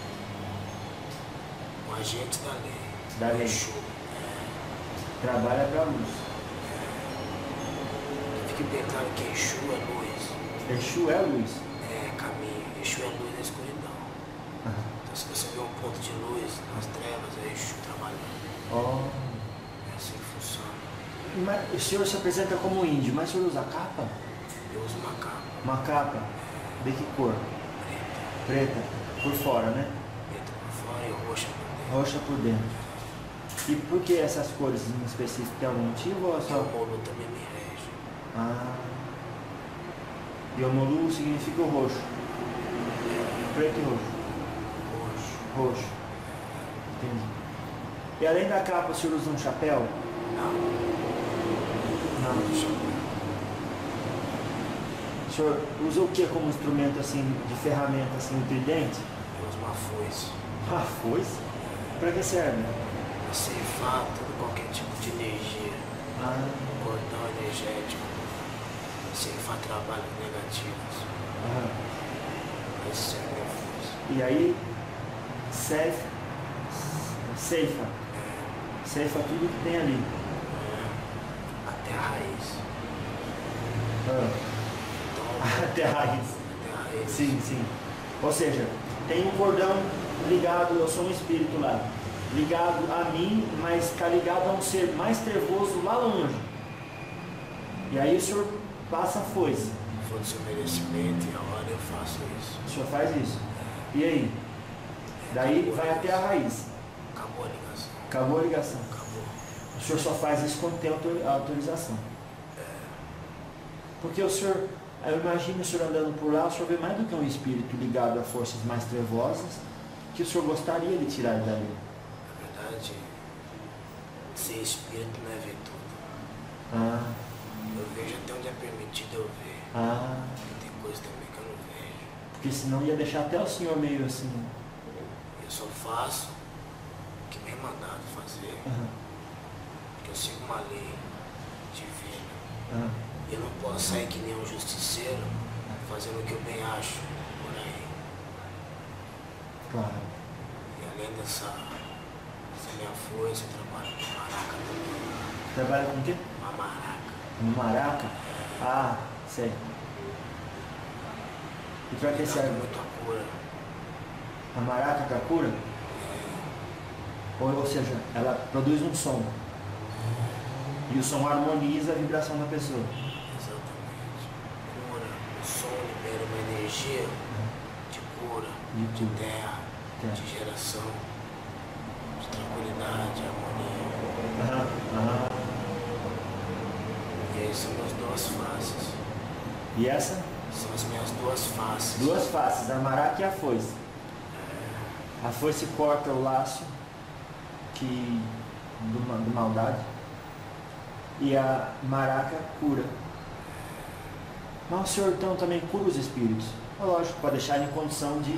Um agente da lei. Da lei. Exu. Trabalha para a luz. Fique bem claro que Exu é luz, Exu é luz. é caminho. Exu é luz da escuridão. Então se você vê um ponto de luz nas trevas, é Exu trabalhando. Oh. É assim que funciona. Mas o senhor se apresenta como índio, mas o senhor usa capa? Eu uso uma capa Uma capa? De que cor? preta, Preta. Por fora, né? preta por fora e roxa por dentro. Roxa por dentro. E por que essas cores em específico? Tem algum motivo ou é E o só... Molu também me rege. Ah. E o Molu significa o roxo. Preto e roxo. Roxo. Roxo. Entendi. E além da capa, o senhor usa um chapéu? Não, Não. deixa eu ver. O senhor usa o que como instrumento assim, de ferramenta, assim, um tridente? Eu uso uma foice. Uma foice? Para que serve? Ceifar todo qualquer tipo de energia, Ah, cordão energético, ceifar trabalhos negativos. aham. Esse serve a força. E aí, ceifa tudo que tem ali. Até a raiz. Ah, Então, até a raiz. até a raiz. Sim, sim. Ou seja, tem um cordão ligado, eu sou um espírito lá, ligado a mim, mas está ligado a um ser mais trevoso lá longe. E aí o senhor passa a foice. Se for do seu merecimento e a hora eu faço isso. O senhor faz isso. E aí? Daí vai até a raiz. Acabou a ligação. Acabou a ligação. Acabou. O senhor só faz isso quando tem autorização. Porque o senhor, eu imagino o senhor andando por lá, o senhor vê mais do que um espírito ligado a forças mais trevosas que o senhor gostaria de tirar dali. Na verdade, ser espírito não é ver tudo. Ah, Eu vejo até onde é permitido eu ver. ah. Porque tem coisa também que eu não vejo. Porque senão ia deixar até o senhor meio assim. Eu só faço o que me é mandado fazer. Aham, Porque eu sigo uma lei divina. aham. Eu não posso sair que nem um justiceiro fazendo o que eu bem acho por aí. Claro. E além dessa minha força, eu trabalho com maraca também. Trabalha com o quê? Uma maraca. No maraca? Ah, sei. E pra que Cuidado serve? muito a cura. A maraca que a cura? Ou seja, ela produz um som. E o som harmoniza a vibração da pessoa. Exatamente. Cura. O som libera uma energia de cura, De de cura. terra, Terra. de geração, de tranquilidade, harmonia. Aham, aham. E aí são as duas faces. E essa? São as minhas duas faces. Duas faces, a maraca e a foice. A foice corta o laço do maldade. E a maraca cura. Mas o senhor então também cura os espíritos? Lógico, para deixar em condição de.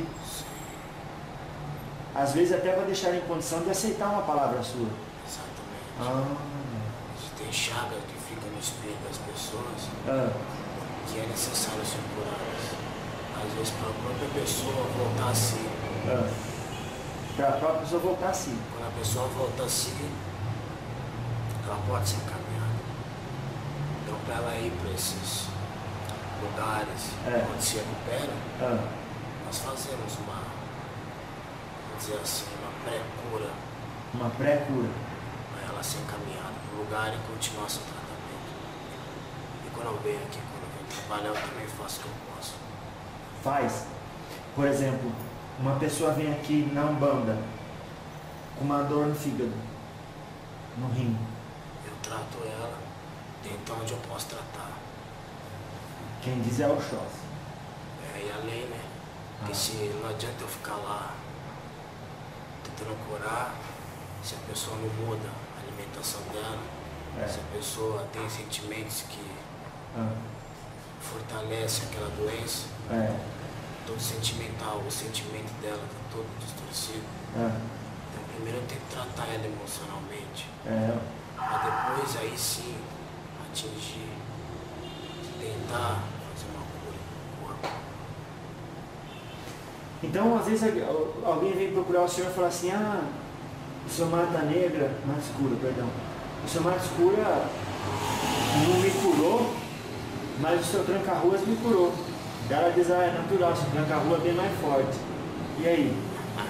Às vezes até para deixar em condição de aceitar uma palavra sua. Exatamente. Ah, Se tem chagas que ficam no espírito das pessoas, ah, que é necessário ser curadas. Às vezes para a própria pessoa voltar a si. para a própria pessoa voltar a si. Quando a pessoa volta a si, ela pode ser encaminhada. Então para ela ir para esses lugares onde se recupera, Ah, nós fazemos uma, vamos dizer assim, uma pré-cura uma pré-cura. para ela ser encaminhada para o lugar e continuar seu tratamento. E quando eu venho aqui, quando eu venho trabalhar, eu também faço o que eu posso. Faz. Por exemplo, uma pessoa vem aqui na Umbanda com uma dor no fígado, no rim. Eu trato ela dentro onde eu posso tratar. Quem diz é o Oxós. E além, né? Porque se não adianta eu ficar lá tentando curar, se a pessoa não muda a alimentação dela, se a pessoa tem sentimentos que Ah, fortalecem aquela doença, todo sentimental, o sentimento dela está todo distorcido. Então primeiro eu tenho que tratar ela emocionalmente, para depois aí sim atingir, tentar fazer uma cura no corpo. Então, às vezes alguém vem procurar o senhor e fala assim, o senhor mata negra, mata escura, perdão. O senhor mata escura não me curou, mas o seu tranca-ruas me curou. Ela diz, é natural, esse tranca-rua é bem mais forte. E aí?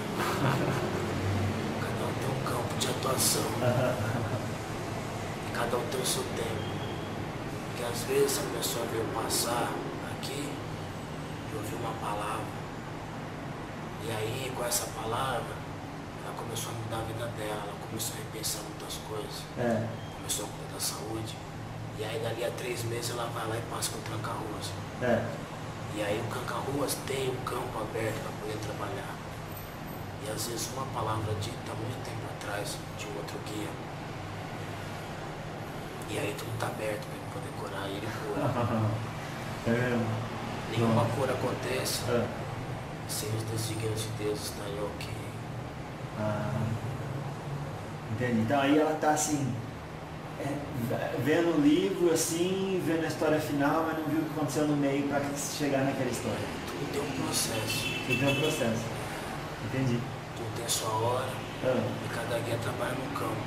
Cada um tem um campo de atuação. E cada um tem o seu tempo. Porque às vezes a pessoa veio passar aqui e ouviu uma palavra. E aí com essa palavra, ela começou a mudar a vida dela, ela começou a repensar muitas coisas. Começou a cuidar da saúde. E aí dali a 3 meses ela vai lá e passa com o tranca-ruas. E aí o tranca-ruas tem um campo aberto para poder trabalhar. E às vezes uma palavra dita há muito tempo atrás de um outro guia. E aí tudo está aberto para ele poder curar e ele cura. Nenhuma cura acontece sem os desígnios de Deus estarem ok. Entende? Então aí ela está assim, vendo o livro, assim, vendo a história final, mas não viu o que aconteceu no meio para chegar naquela história. Tudo tem um processo. Tudo tem um processo. Entendi. Tudo tem sua hora. E cada guia trabalha no campo.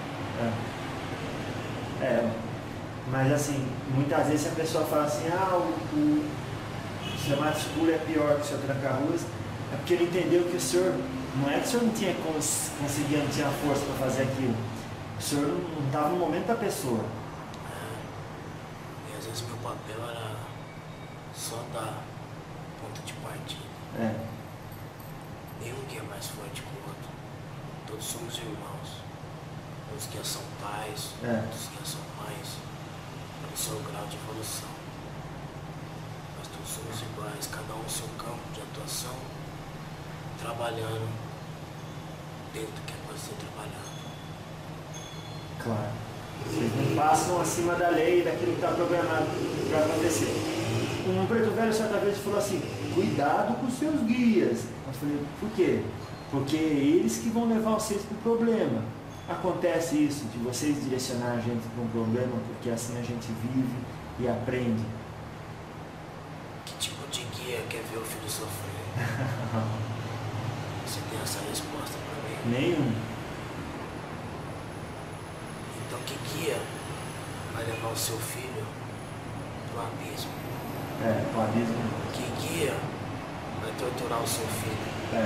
Mas assim, muitas vezes a pessoa fala assim, o chamado escuro é pior que o senhor tranca-ruas, é porque ele entendeu que o senhor, não é que o senhor não tinha conseguido, não tinha força para fazer aquilo, o senhor não estava no momento da pessoa. E às vezes meu papel era só dar ponto de partida. Nenhum guia é mais forte que o outro. Todos somos irmãos. Uns guias são pais, outros guias são mães. No seu grau de evolução. Mas todos somos iguais, cada um no seu campo de atuação, trabalhando dentro do que é para ser trabalhado. Claro. Vocês não passam acima da lei, daquilo que está programado para acontecer. Um preto velho certa vez falou assim, cuidado com os seus guias. Eu falei, por quê? Porque é eles que vão levar vocês para o problema. Acontece isso, de vocês direcionar a gente para um problema, porque assim a gente vive e aprende. Que tipo de guia quer ver o filho sofrer? Você tem essa resposta para mim? Nenhum. Então que guia vai levar o seu filho para o abismo? O abismo. Que guia vai torturar o seu filho?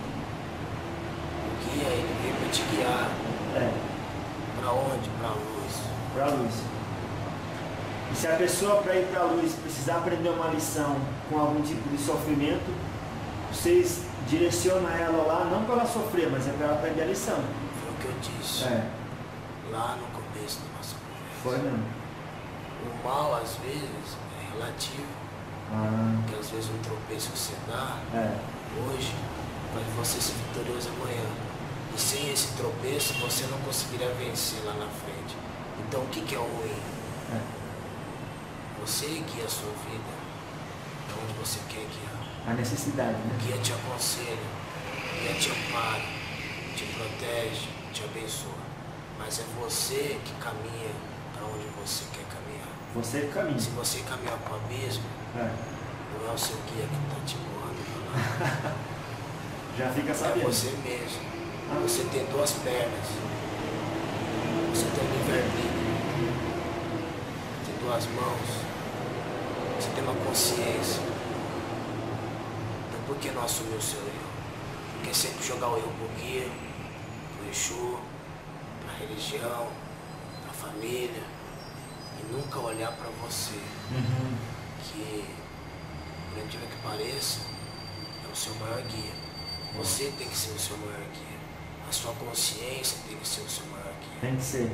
O guia, ele veio para te guiar. Para onde? Para a luz. Para a luz. E se a pessoa, para ir para a luz, precisar aprender uma lição com algum tipo de sofrimento, vocês direcionam ela lá, não para ela sofrer, mas é para ela aprender a lição. Foi o que eu disse lá no começo da nossa conversa. Foi mesmo. O mal, às vezes, é relativo. Porque às vezes um tropeço que você dá hoje, faz você ser vitorioso amanhã. E sem esse tropeço, você não conseguiria vencer lá na frente. Então, o que é o ruim? Você guia a sua vida para onde você quer guiar. A necessidade, né? O guia te aconselha, o guia te ampara, te protege, te abençoa. Mas é você que caminha para onde você quer caminhar. Você que caminha. Se você caminhar para o abismo, não é o seu guia que está te empurrando para lá. Já fica sabendo. É você mesmo. Você tem duas pernas. Você tem livre-arbítrio. Tem duas mãos. Você tem uma consciência. Então por que não assumir o seu eu? Porque sempre jogar o eu pro guia, pro Exu, pra religião, pra família. E nunca olhar pra você. Que, por incrível que pareça, é o seu maior guia. Você tem que ser o seu maior guia. A sua consciência tem que ser o seu maior guia. Tem que ser.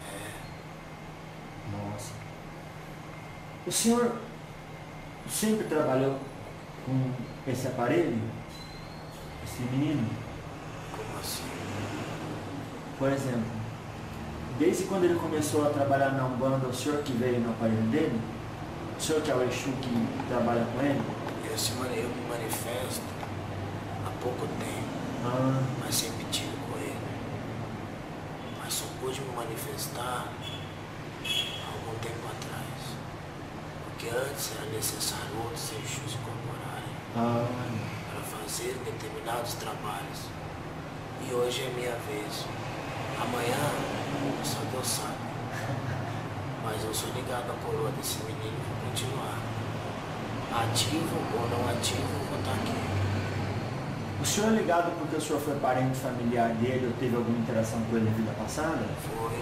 Nossa. O senhor sempre trabalhou com esse aparelho? Esse menino? Como assim? Por exemplo, desde quando ele começou a trabalhar na Umbanda, o senhor que veio no aparelho dele? O senhor que é o Exu que trabalha com ele? Eu me manifesto há pouco tempo, mas sempre tive com ele. Mas só pude me manifestar há algum tempo atrás. Porque antes era necessário outros Exus incorporarem para fazer determinados trabalhos. E hoje é minha vez. Amanhã, só Deus sabe. Mas eu sou ligado à coroa desse menino e vou continuar. Ativo ou não ativo, vou estar aqui. O senhor é ligado porque o senhor foi parente familiar dele ou teve alguma interação com ele na vida passada? Foi.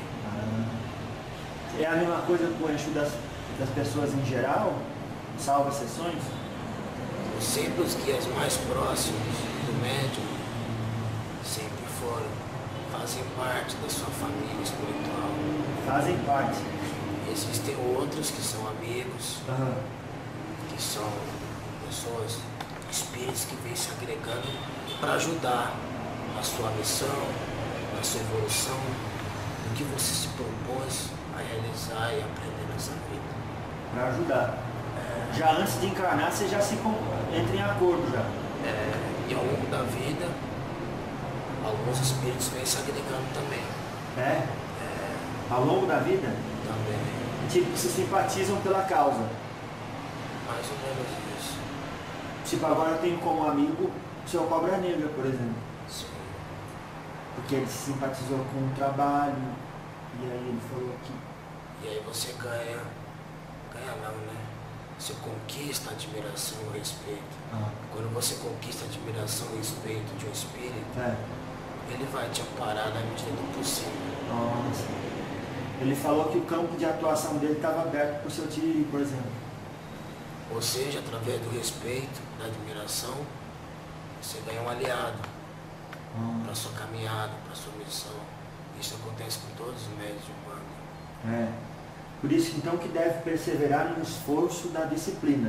É a mesma coisa com o Exu das pessoas em geral? Salvo exceções? Sempre os guias mais próximos do médium sempre foram. Fazem parte da sua família espiritual. Fazem parte. Existem outros que são amigos, que são pessoas, espíritos que vêm se agregando para ajudar a sua missão, a sua evolução, o que você se propôs a realizar e aprender nessa vida. Para ajudar. Já antes de encarnar, você já se entra em acordo já. E ao longo da vida, alguns espíritos vêm se agregando também. É? Ao longo da vida? Também. Tipo, se simpatizam pela causa. Mais ou menos isso. Tipo, agora eu tenho como amigo o seu Cobra Negra, por exemplo. Sim. Porque ele se simpatizou com o trabalho, e aí ele falou que... E aí você ganha não, né? Você conquista a admiração e o respeito. Quando você conquista a admiração e o respeito de um espírito, ele vai te amparar na medida do possível. Nossa. Ele falou que o campo de atuação dele estava aberto para o seu Tiriri, por exemplo. Ou seja, através do respeito, da admiração, você ganha um aliado para sua caminhada, para sua missão. Isso acontece com todos os médios de Umbanda. Por isso então que deve perseverar no esforço da disciplina.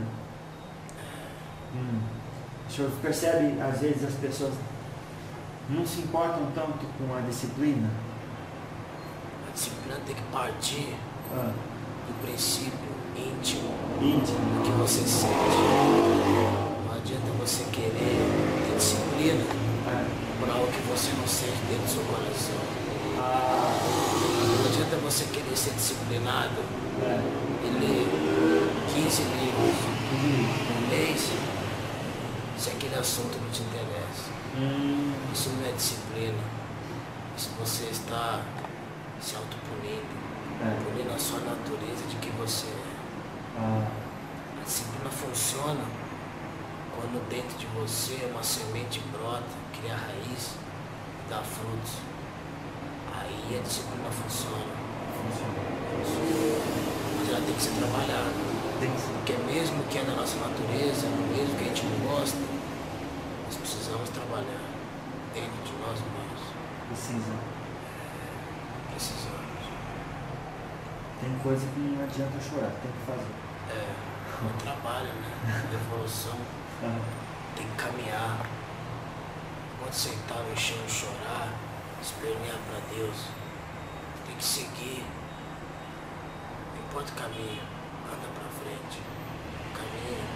O senhor percebe, às vezes as pessoas não se importam tanto com a disciplina? A disciplina tem que partir do princípio íntimo do que você sente. Não adianta você querer ter disciplina por algo que você não sente dentro do seu coração. Não adianta você querer ser disciplinado e ler 15 livros por mês se aquele assunto não te interessa. Isso não é disciplina. Isso você está se autopunindo, punindo a sua natureza de que você é. A disciplina funciona quando dentro de você uma semente brota, cria raiz e dá frutos. Aí a disciplina funciona. Mas ela tem que ser trabalhada. Porque mesmo que é da nossa natureza, mesmo que a gente não gosta, nós precisamos trabalhar dentro de nós mesmos. Precisamos. Tem coisa que não adianta chorar, tem que fazer. O trabalho, né? A evolução tem que caminhar. Quando sentar no chão e chorar, espernear para Deus, tem que seguir. Não importa o caminho, anda para frente. Caminha.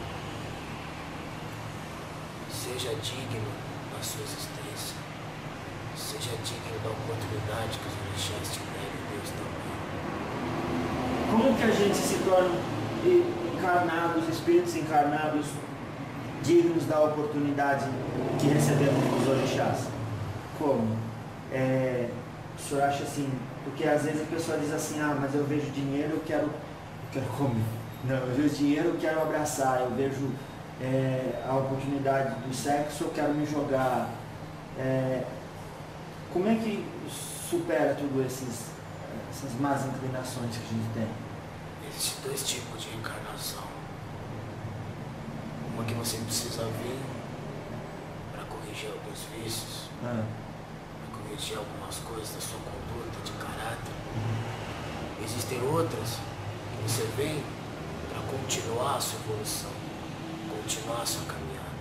Seja digno da sua existência. Seja digno da oportunidade que os orixás tiverem em Deus também. Como que a gente se torna encarnados, espíritos encarnados, dignos da oportunidade que recebemos dos orixás? Como? O senhor acha assim, porque às vezes a pessoa diz assim, mas eu vejo dinheiro, eu quero comer. Não, eu vejo dinheiro, eu quero abraçar, eu vejo a oportunidade do sexo, eu quero me jogar. Como é que supera tudo essas más inclinações que a gente tem? Existem dois tipos de reencarnação. Uma que você precisa vir para corrigir alguns vícios, para corrigir algumas coisas da sua conduta, de caráter. Existem outras que você vem para continuar a sua evolução, continuar a sua caminhada.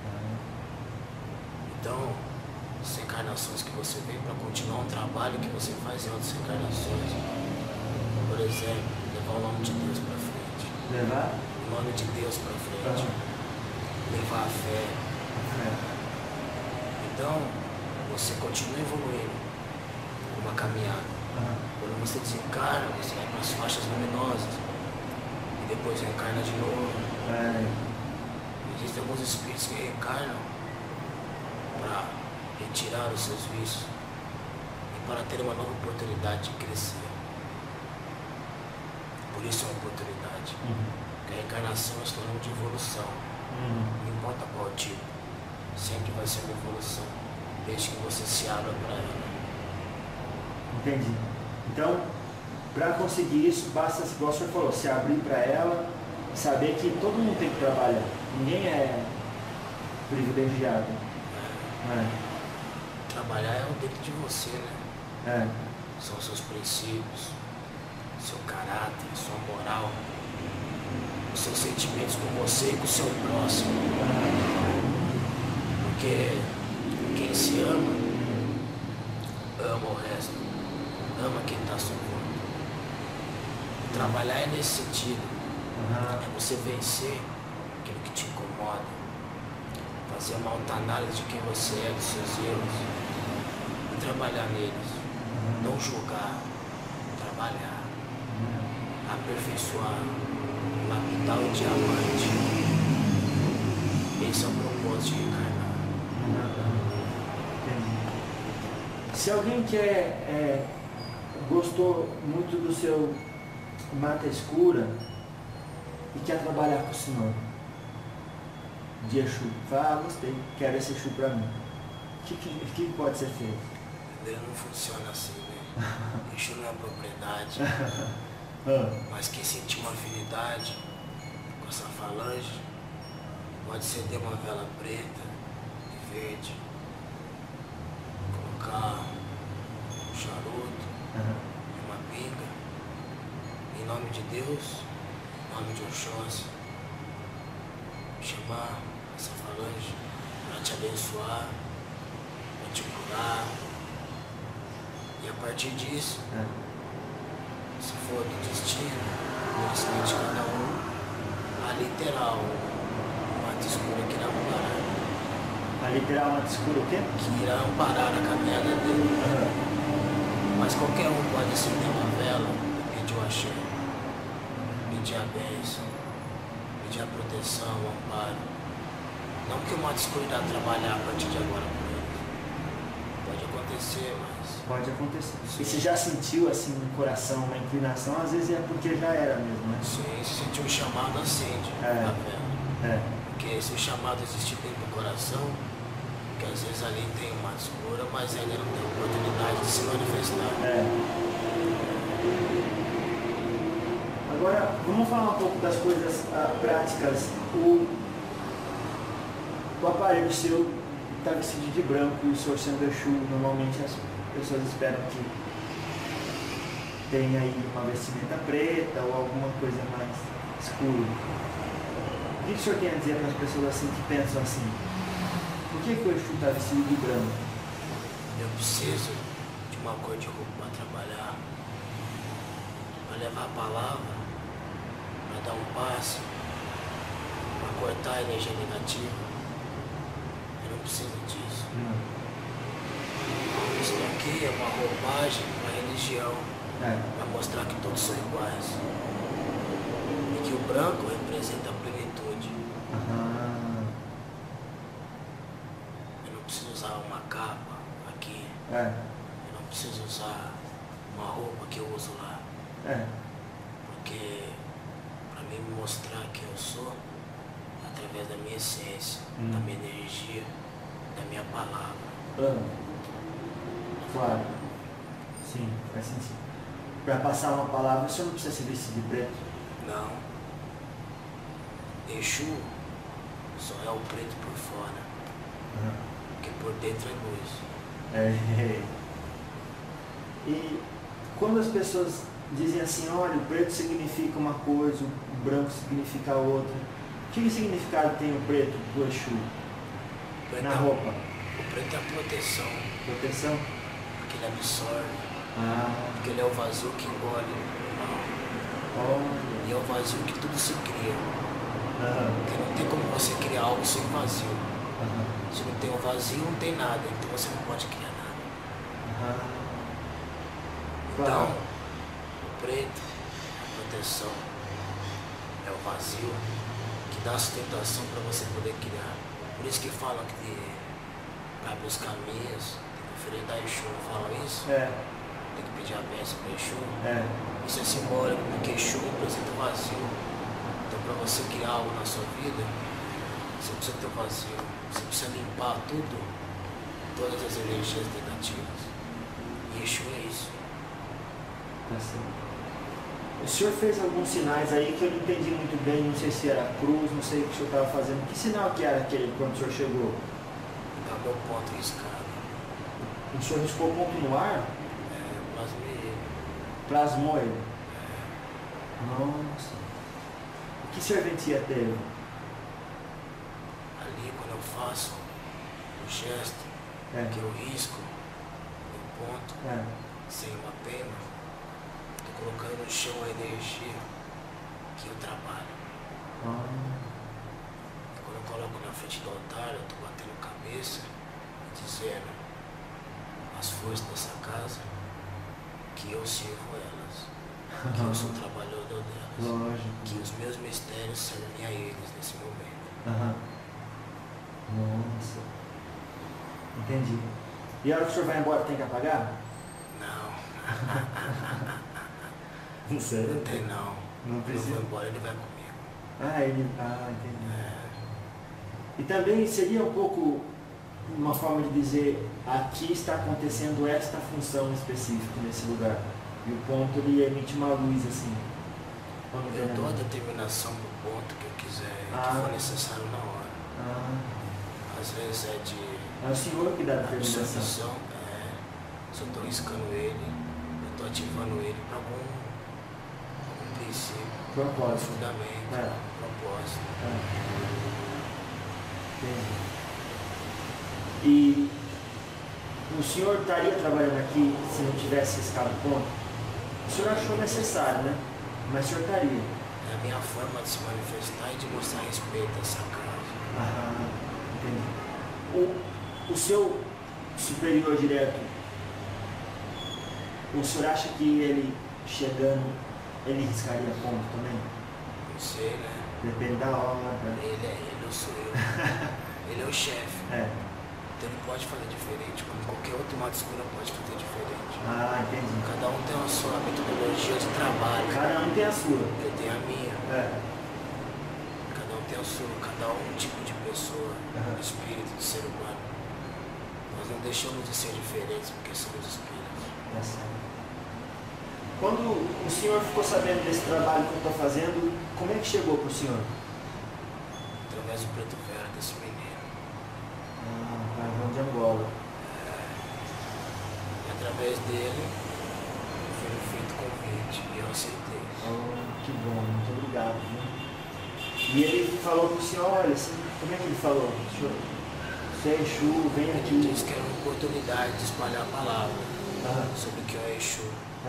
Então, as encarnações que você vem para continuar um trabalho que você faz em outras encarnações. Por exemplo, levar o nome de Deus para frente. Levar? O nome de Deus para frente. Levar a fé. Então, você continua evoluindo uma caminhada. Quando você desencarna, você vai para as faixas luminosas. E depois reencarna de novo. Existem alguns espíritos que reencarnam para retirar os seus vícios e para ter uma nova oportunidade de crescer. Por isso é uma oportunidade. Porque a reencarnação é sinônimo de evolução. Não importa qual tipo, sempre vai ser uma evolução, desde que você se abra para ela. Entendi. Então, para conseguir isso, basta, igual o senhor falou, se abrir para ela e saber que todo mundo tem que trabalhar. Ninguém é privilegiado. Trabalhar é o dentro de você, né? São seus princípios, seu caráter, sua moral, os seus sentimentos com você e com o seu próximo. Porque quem se ama, ama o resto, ama quem está à sua volta. Trabalhar é nesse sentido, é você vencer aquilo que te incomoda, fazer uma autoanálise de quem você é, dos seus erros, e trabalhar neles. Não julgar, trabalhar, aperfeiçoar, lapidar o diamante. Esse é o propósito de encarnar. Se alguém gostou muito do seu mata escura e quer trabalhar com o Senhor, de Exu, fala, gostei, quero esse Exu para mim. O que pode ser feito? Ele não funciona assim, né? Exu não é propriedade. Mas quem sentir uma afinidade com essa falange pode acender uma vela preta e verde, colocar um charuto, uma pinga, em nome de Deus, em nome de Oxóssi, chamar essa falange para te abençoar, para te curar. E a partir disso, se for do destino, conhecimento de cada um, a literal mata escura que irá amparar. A literal mata escura o quê? Que irá amparar a caminhada dele. Mas qualquer um pode acender uma vela e pedir o axé, pedir a bênção, pedir a proteção, o amparo. Não que o mata escura irá trabalhar a partir de agora por ele. Pode acontecer, mas... Pode acontecer. E se já sentiu assim no coração uma inclinação, às vezes é porque já era mesmo, né? Sim, se sentiu um chamado, acende a vela. Porque se o chamado existir dentro do coração, que às vezes ali tem uma escura, mas ainda não tem oportunidade de se manifestar. Agora, vamos falar um pouco das coisas práticas. O aparelho seu está vestido de branco e o senhor sendo Exu, normalmente as pessoas esperam que tenha aí uma vestimenta preta ou alguma coisa mais escura. O que o senhor tem a dizer para as pessoas assim que pensam assim? Por que o Exu está vestido de branco? Eu preciso de uma cor de roupa para trabalhar, para levar a palavra, para dar um passe, para cortar a energia negativa. Eu não preciso disso. Isso daqui é uma roupagem, uma religião, para mostrar que todos são iguais. E que o branco representa a plenitude. Eu não preciso usar uma capa aqui. Eu não preciso usar uma roupa que eu uso lá. Porque para mim me mostrar quem eu sou, através da minha essência, da minha energia, da minha palavra. Claro. Sim, faz sentido. Para passar uma palavra, o senhor não precisa se vestir de preto? Não. Exu só é o preto por fora, porque por dentro é luz. E quando as pessoas dizem assim, olha, o preto significa uma coisa, o branco significa outra, que significado tem o preto do Exu na roupa? O preto é a proteção. Proteção? Porque ele absorve. Porque ele é o vazio que engole o mal. E é o vazio que tudo se cria. Porque não tem como você criar algo sem vazio. Se não tem o vazio, não tem nada. Então você não pode criar nada. Então, o preto é a proteção. É o vazio que dá sustentação para você poder criar. Por isso que falam que para abre os caminhos, tem que oferendar Exu. Não falam isso? Tem que pedir a bênção para Exu. Isso é simbólico, porque Exu representa o vazio. Então, para você criar algo na sua vida, você precisa ter o vazio. Você precisa limpar tudo, todas as energias negativas. E Exu é isso. O senhor fez alguns sinais aí que eu não entendi muito bem, não sei se era cruz, não sei o que o senhor estava fazendo. Que sinal que era aquele quando o senhor chegou? Dá meu ponto riscado. O senhor riscou o ponto no ar? Plasmei ele. Plasmou ele? Nossa. Que serventia teve? Ali, quando eu faço o gesto, que eu risco o ponto, sem uma pena, estou colocando no chão a energia que eu trabalho. E quando eu coloco na frente do altar, eu estou batendo cabeça e dizendo as forças dessa casa eu sirvo elas, que eu sou trabalhador delas, Lógico. que os meus mistérios servem a eles nesse momento. Aham. Nossa. Entendi. E a hora que o senhor vai embora tem que apagar? Não. Sério? Não tem não. Não Eu precisa. vou embora, ele vai comigo. Entendi. É, E também seria um pouco uma forma de dizer, aqui está acontecendo esta função específica nesse lugar. E o ponto ele emite uma luz assim. Quando eu vem dou a a- determinação pro ponto que eu quiser, que Ah. for necessário na hora. Às vezes é de É o senhor que dá a determinação. absorção, se eu estou riscando ele, eu estou ativando ele para algum princípio, um Propósito. fundamento, É. um propósito. Entendi. E o senhor estaria trabalhando aqui se não tivesse riscado o ponto? O senhor achou necessário, né? Mas o senhor estaria. É a minha forma de se manifestar e de mostrar respeito a essa casa. Entendi. O seu superior direto, o senhor acha que ele chegando, ele riscaria ponto também? Não sei, né? Depende da hora. Ele não sou eu. Ele é o chefe. É. Então ele pode fazer diferente, como qualquer outro mato escura pode fazer diferente. Entendi. Cada um tem a sua metodologia de trabalho. Cada um tem a sua. Eu tenho a minha. Cada um tem a sua, cada um tipo de pessoa, espírito, de ser humano. Nós não deixamos de ser diferentes porque somos espíritos. É certo. Quando o senhor ficou sabendo desse trabalho que eu estou fazendo, como é que chegou para o senhor? Através do preto velho desse menino. João de Angola. E através dele foi feito o convite e eu aceitei. Que bom, muito obrigado. Viu? E ele falou para o senhor, olha, assim, como é que ele falou? Senhor, você é Exu, vem Ele aqui. disse que era uma oportunidade de espalhar a palavra sobre o que é Exu.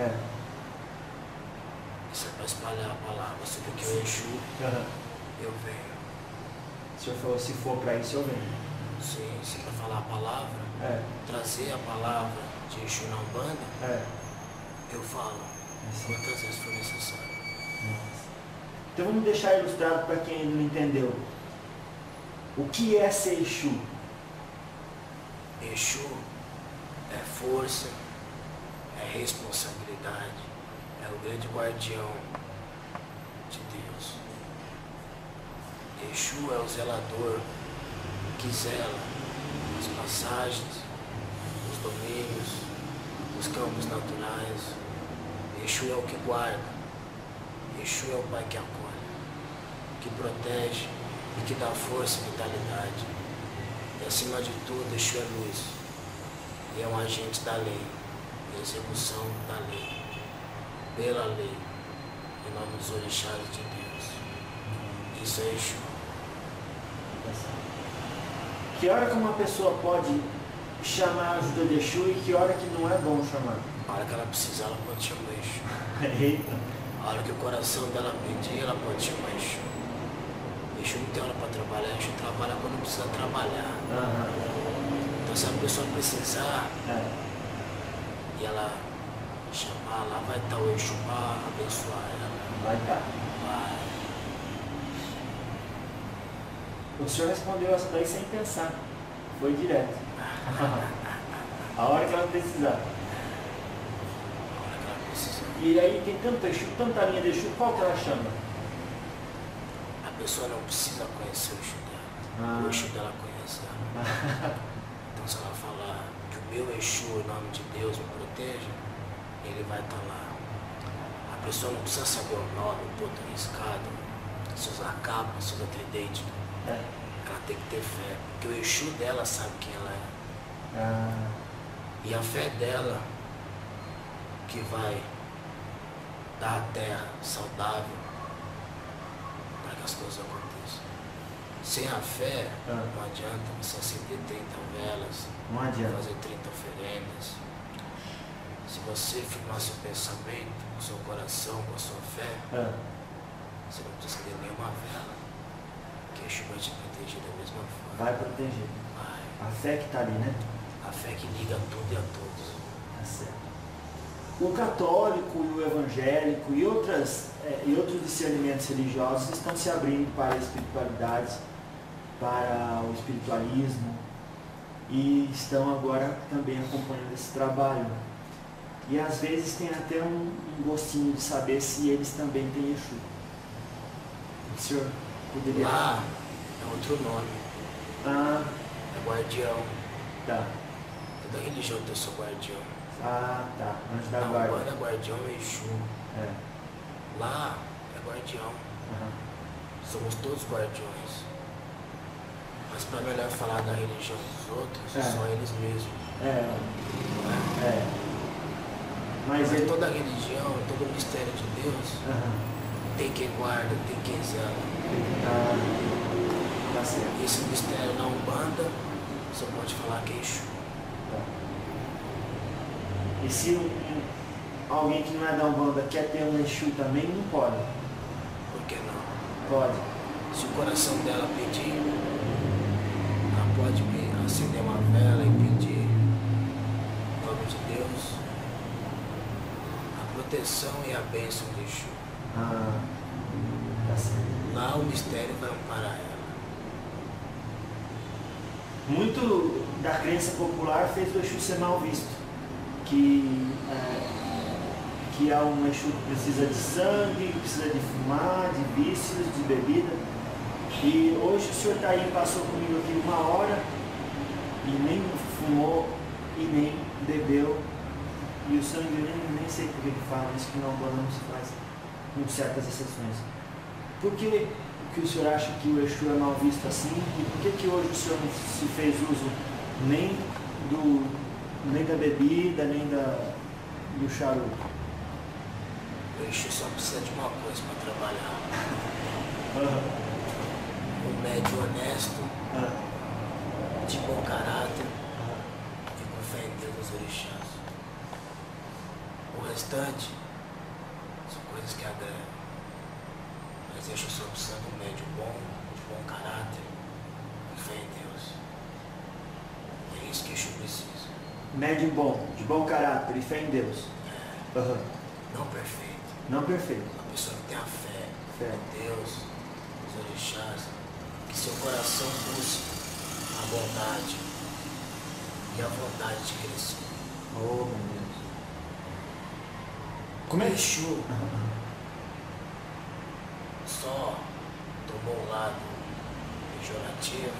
Isso é para espalhar a palavra sobre o que é Exu, eu venho. O senhor falou, se for para isso, eu venho. Sim, se para falar a palavra, trazer a palavra de Exu na Umbanda, eu falo quantas vezes for necessário. Então vamos deixar ilustrado para quem ainda não entendeu. O que é ser Exu? Exu é força, é responsabilidade, é o grande guardião de Deus. Exu é o zelador que zela as passagens, os domínios, os campos naturais. Exu é o que guarda. Exu é o Pai que acolhe, que protege e que dá força e vitalidade. E acima de tudo, Exu é luz. E é um agente da lei, e execução da lei, pela lei, em nome dos orixás de Deus. Isso é Exu. Que hora que uma pessoa pode chamar a ajuda de Exu e que hora que não é bom chamar? A hora que ela precisar, ela pode chamar Exu. Eita. A hora que o coração dela pedir, ela pode chamar Exu. Exu não tem hora para trabalhar, Exu trabalha quando precisa trabalhar. Então se a pessoa precisar e ela chamar, lá vai estar o Exu para abençoar ela. Vai estar. Vai. O senhor respondeu essa daí sem pensar. Foi direto. A hora que ela precisar. A hora que ela precisar. E aí tem tanto Exu, tanta linha de Exu, qual que ela chama? A pessoa não precisa conhecer o Exu dela. O Exu dela conhece ela. Então se ela falar que o meu Exu, em nome de Deus, me proteja, ele vai estar lá. A pessoa não precisa saber o nome, o ponto riscado, seus capas, seus tridentes. Ela tem que ter fé, porque o Exu dela sabe quem ela é. E a fé dela que vai dar a terra saudável para que as coisas aconteçam. Sem a fé, não adianta você acender 30 velas, Não adianta. fazer 30 oferendas. Se você firmar seu pensamento, com seu coração, com a sua fé, você não precisa acender nenhuma vela. Que Exu vai te proteger da mesma forma. Vai proteger. Vai. A fé que está ali, né? A fé que liga tudo e a todos. Tá certo. O católico e o evangélico e outros discernimentos religiosos estão se abrindo para a espiritualidade, para o espiritualismo, e estão agora também acompanhando esse trabalho. E às vezes tem até um gostinho de saber se eles também têm Exu. O senhor poderia... Lá é outro nome. Ah, É guardião. tá. Toda religião tem o seu guardião. Ah, tá. Anjo da Na guarda. Umbanda é guardião é Exu. É. Lá é guardião. Aham. Somos todos guardiões. Mas para melhor falar da religião dos outros, É. são eles mesmos. É. Não é? É. Mas Mas ele... toda religião, todo mistério de Deus, Aham. tem quem guarda, tem quem zela. Ah, tá certo. E esse mistério na Umbanda, você pode falar que é Exu. Tá. E se alguém que não é da Umbanda quer ter um Exu também, não pode? Por que não? Pode. Se o coração dela pedir, ela pode acender uma vela e pedir, em nome de Deus, a proteção e a bênção de Exu. Ah, tá certo. Lá o mistério vai amparar ela. Muito da crença popular fez o Exu ser mal visto. Que é um Exu que precisa de sangue, que precisa de fumar, de vícios, de bebida. E hoje o senhor está aí, passou comigo aqui 1 hora e nem fumou e nem bebeu. E o sangue eu nem sei por que fala isso, que na Umbanda não se faz, com certas exceções. Por que o senhor acha que o Exu é mal visto assim? E por que hoje o senhor não se fez uso nem da bebida, nem do charuto? O Exu só precisa de uma coisa para trabalhar. Um médium honesto, de bom caráter e com fé em Deus dos orixás. O restante são coisas que agregam. Mas Exu só precisa de um médium bom, de bom caráter, com fé em Deus. É isso que Exu precisa. Médium bom, de bom caráter e fé em Deus. Aham. Não perfeito. Não perfeito. Uma pessoa que tem a fé Fé. em Deus, os orixás, que seu coração busque a bondade e a vontade de crescer. Oh, meu Deus. Como é que... Exu só tomou o lado pejorativo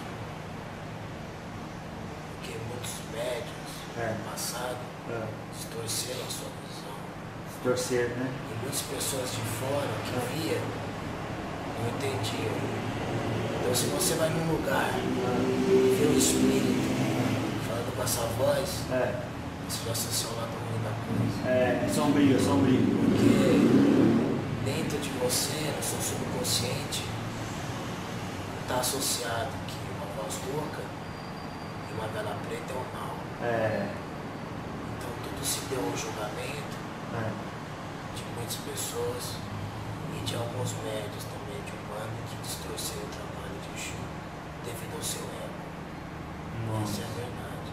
porque muitos médios no passado distorceram a sua visão. Torcer, né? E muitas pessoas de fora que via não entendiam. Então se você vai num lugar e vê o espírito falando com essa voz, você já associou o lado ruim da coisa. É sombrio, sombrio. Porque dentro de você, no seu subconsciente, está associado que uma voz rouca e uma vela preta é o mal. Então tudo se deu ao julgamento de muitas pessoas e de alguns médios também de Umbanda que distorceram o trabalho de Exu devido ao seu ego. Isso é verdade.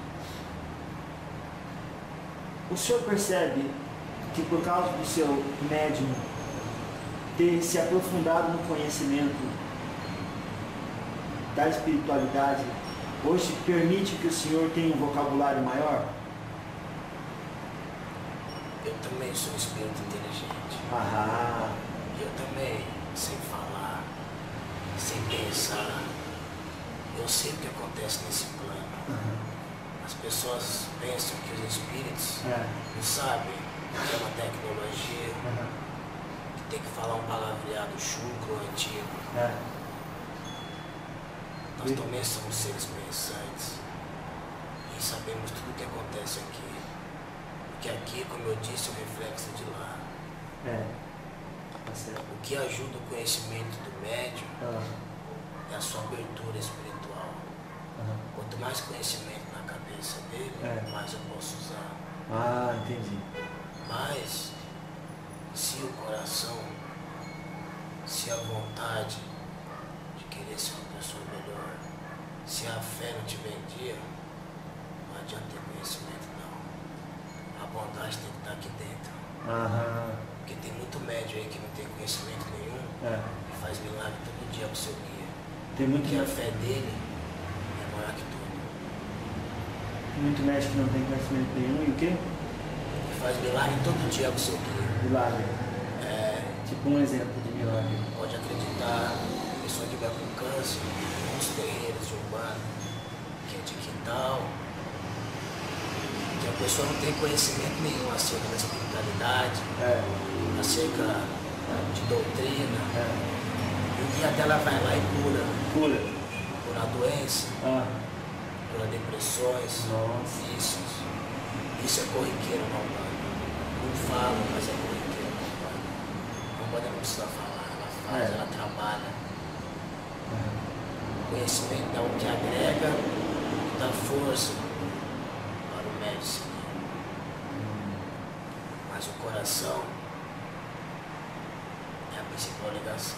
O senhor percebe que por causa do seu médium ter se aprofundado no conhecimento da espiritualidade, hoje permite que o senhor tenha um vocabulário maior? Eu também sou um espírito inteligente. Ah, Eu também, sem falar, sem pensar, eu sei o que acontece nesse plano. As pessoas pensam que os espíritos não sabem o que é uma tecnologia, que tem que falar um palavreado chucro, antigo. Nós também somos seres pensantes e sabemos tudo o que acontece aqui. Porque aqui, como eu disse, é o reflexo de lá. tá certo. O que ajuda o conhecimento do médium é a sua abertura espiritual. Quanto mais conhecimento na cabeça dele, mais eu posso usar. Ah, entendi. Mas, se o coração, se a vontade de querer ser uma pessoa melhor, se a fé não tiver em dia, não adianta ter conhecimento não. A bondade tem que estar aqui dentro. Aham. Porque tem muito médium aí que não tem conhecimento nenhum É. e faz milagre todo dia pro seu guia. Tem muito, Porque a fé dele é maior que tudo. muito médico que não tem conhecimento nenhum. E o quê? Ele faz milagre todo dia pro seu guia. Milagre. É, Tipo um exemplo de milagre. pode acreditar, a pessoa que vai com câncer, uns terreiros de Umbanda, que é de quintal, que a pessoa não tem conhecimento nenhum acerca da espiritualidade, É. acerca de doutrina, É. e o guia dela vai lá e cura Cura. a doença, Ah. cura depressões, Nossa. vícios. Isso é corriqueiro na Umbanda. Não fala, mas é corriqueiro na Umbanda. A Umbanda não precisa falar, ela faz, É. ela trabalha. O conhecimento é o que agrega e dá força para o médico seguir. Mas o coração é a principal ligação.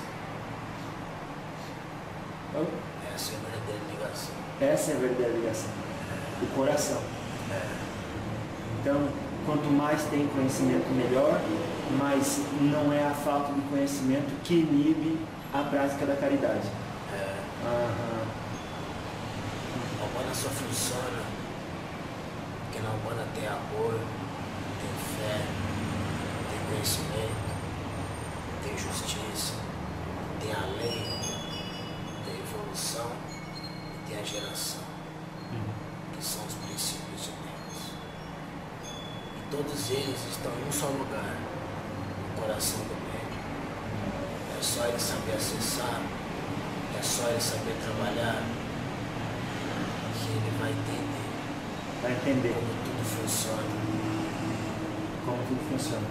Essa é a verdadeira ligação. Essa é a verdadeira ligação. O coração. Então, quanto mais tem conhecimento, melhor, mas não é a falta de conhecimento que inibe a prática da caridade. Aham. A Umbanda só funciona porque na Umbanda tem amor, tem fé, tem conhecimento, tem justiça, tem a lei, tem a evolução e tem a geração, que são os princípios de Deus. E todos eles estão em um só lugar, no coração do médium. É só ele saber acessar, é só ele saber trabalhar, que ele vai entender Vai entender como tudo funciona. como tudo funciona.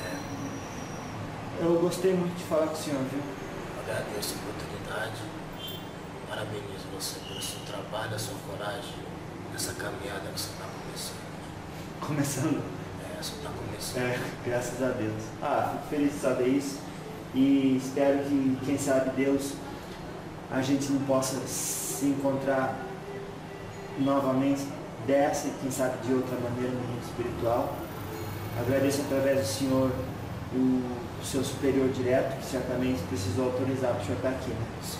Eu gostei muito de falar com o senhor, viu? Agradeço a oportunidade, parabenizo você pelo seu trabalho, a sua coragem, nessa caminhada que você está começando. Começando. Você está começando. É, graças a Deus. Fico feliz de saber isso. E espero que, quem sabe, Deus, a gente não possa se encontrar novamente dessa e quem sabe de outra maneira no mundo espiritual. Agradeço através do senhor o seu superior direto, que certamente precisou autorizar para o senhor estar aqui, né? Sim,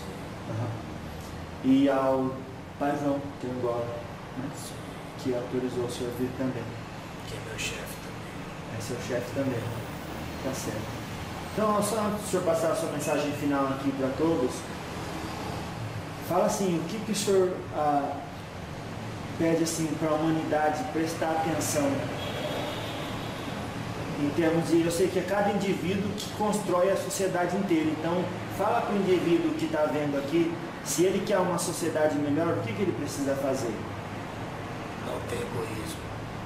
E ao Pai João, que é um igual, né? sim. Que autorizou o senhor vir também. Que é meu chefe também. É seu chefe também. Tá certo. Então, só antes do senhor passar a sua mensagem final aqui para todos, fala assim, o que o senhor pede assim, para a humanidade prestar atenção em termos de, eu sei que é cada indivíduo que constrói a sociedade inteira, então fala para o indivíduo que está vendo aqui, se ele quer uma sociedade melhor, o que ele precisa fazer? Não tem egoísmo.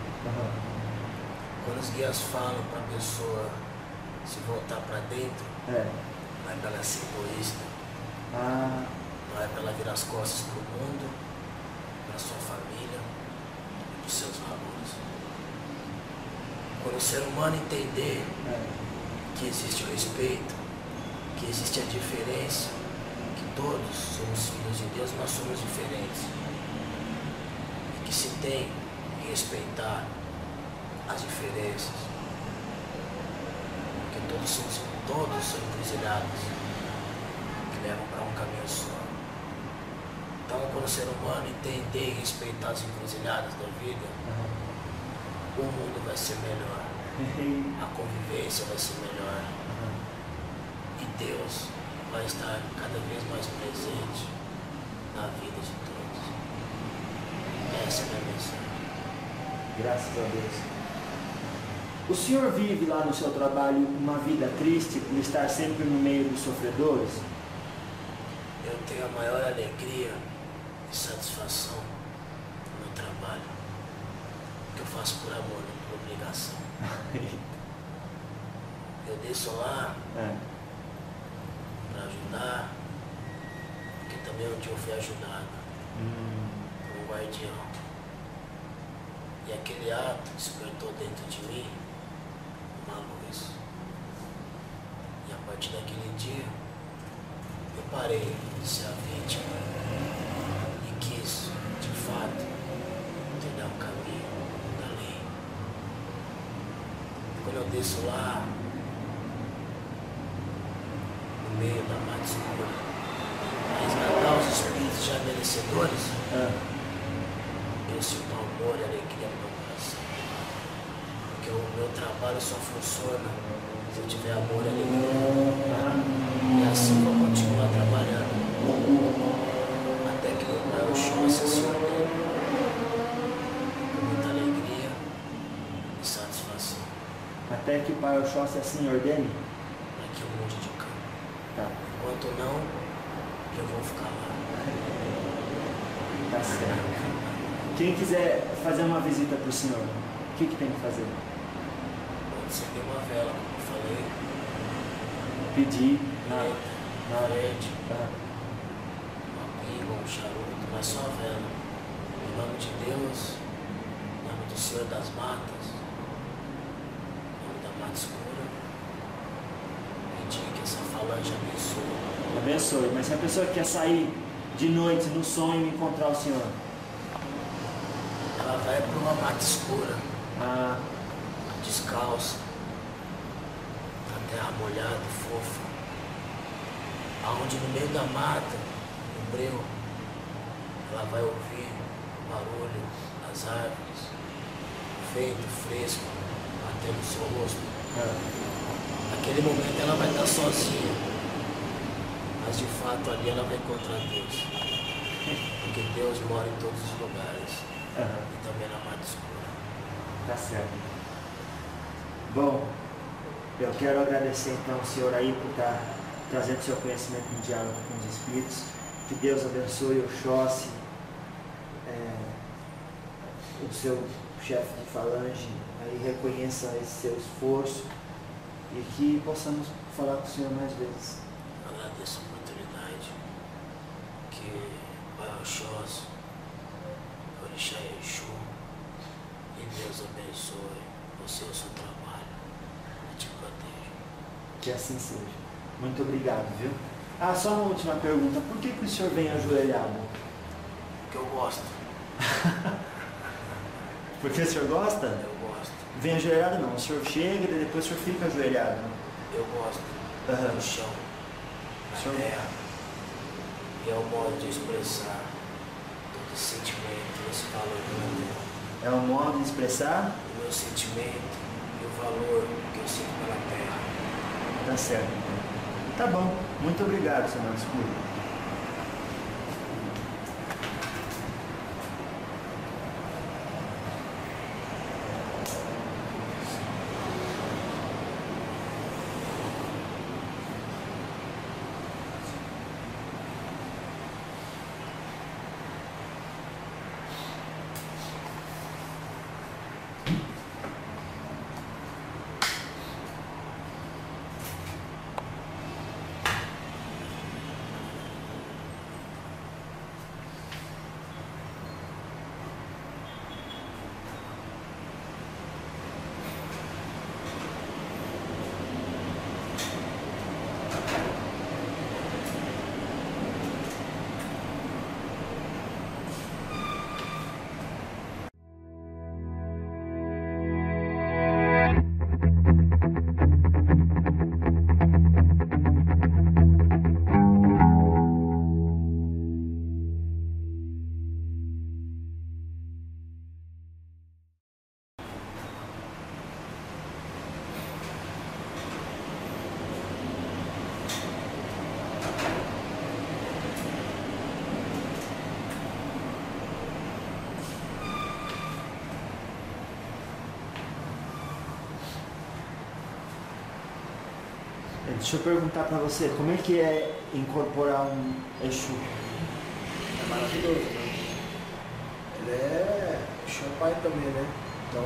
Quando os guias falam para a pessoa se voltar para dentro, não é para ela ser egoísta, não é para ela virar as costas para o mundo, para sua família e para os seus valores. Quando o ser humano entender que existe o respeito, que existe a diferença, que todos somos filhos de Deus, nós somos diferentes, e que se tem que respeitar as diferenças, porque todos são encruzilhadas que levam para um caminho só. Então, quando o ser humano entender e respeitar as encruzilhadas da vida, o mundo vai ser melhor, a convivência vai ser melhor, e Deus vai estar cada vez mais presente na vida de todos. Essa é a minha mensagem. Graças a Deus. O senhor vive lá no seu trabalho uma vida triste por estar sempre no meio dos sofredores? Eu tenho a maior alegria e satisfação no meu trabalho, que eu faço por amor, não por obrigação. Eu desço lá para ajudar, porque também um dia eu fui ajudado por um guardião. E aquele ato despertou dentro de mim uma luz. E a partir daquele dia, eu parei de ser a vítima e quis, de fato, trilhar o caminho da lei. Quando eu eu desço lá no meio da mata escura, resgatar os espíritos já merecedores, eu sinto amor e alegria no meu coração. Porque o meu trabalho só funciona se eu tiver amor e alegria. E assim vou continuar trabalhando. Até que meu pai Oxóssi se ordene com muita alegria e satisfação. Até que o Pai Oxóssi assim ordene? Aqui um monte de campo. Tá. Enquanto não, eu vou ficar lá. Tá certo. Quem quiser fazer uma visita pro senhor, o que tem que fazer? Pode acender uma vela, como eu falei. Pedir Na frente, Tá. uma pinga, um charuto, mas só a vela. Em nome de Deus, em nome do Senhor das Matas, em nome da Mata Escura, pedir que essa falange abençoe. Abençoe. Mas se a pessoa quer sair de noite no sonho e encontrar o senhor? Ela vai para uma mata escura, descalça, na terra molhada, fofa, aonde no meio da mata, no breu, ela vai ouvir o barulho das árvores, o vento fresco batendo no seu rosto. Naquele momento ela vai estar sozinha, mas de fato ali ela vai encontrar Deus, porque Deus mora em todos os lugares. E também na mata escura. Tá certo. Bom, eu quero agradecer então ao senhor aí por estar trazendo seu conhecimento em diálogo com os espíritos. Que Deus abençoe Oxóssi, o seu chefe de falange, aí reconheça esse seu esforço e que possamos falar com o senhor mais vezes. Agradeço a oportunidade. Que Pai Oxóssi, Orixá Exu, e Deus abençoe você e o seu trabalho e te proteja. Que assim seja. Muito obrigado, viu? Só uma última pergunta. Por que o senhor vem ajoelhado? Porque eu gosto. Porque o senhor gosta? Eu gosto. Vem ajoelhado não. O senhor chega e depois o senhor fica ajoelhado. Eu gosto do chão, da terra. E é o modo de expressar todo esse sentimento, esse valor que eu tenho. É um modo de expressar? O meu sentimento e o valor que eu sinto pela terra. Tá certo. Tá bom. Muito obrigado, senhor Escuro. Deixa eu perguntar pra você, como é que é incorporar um Exu? É maravilhoso, né? Ele é Exu é pai também, né? Então,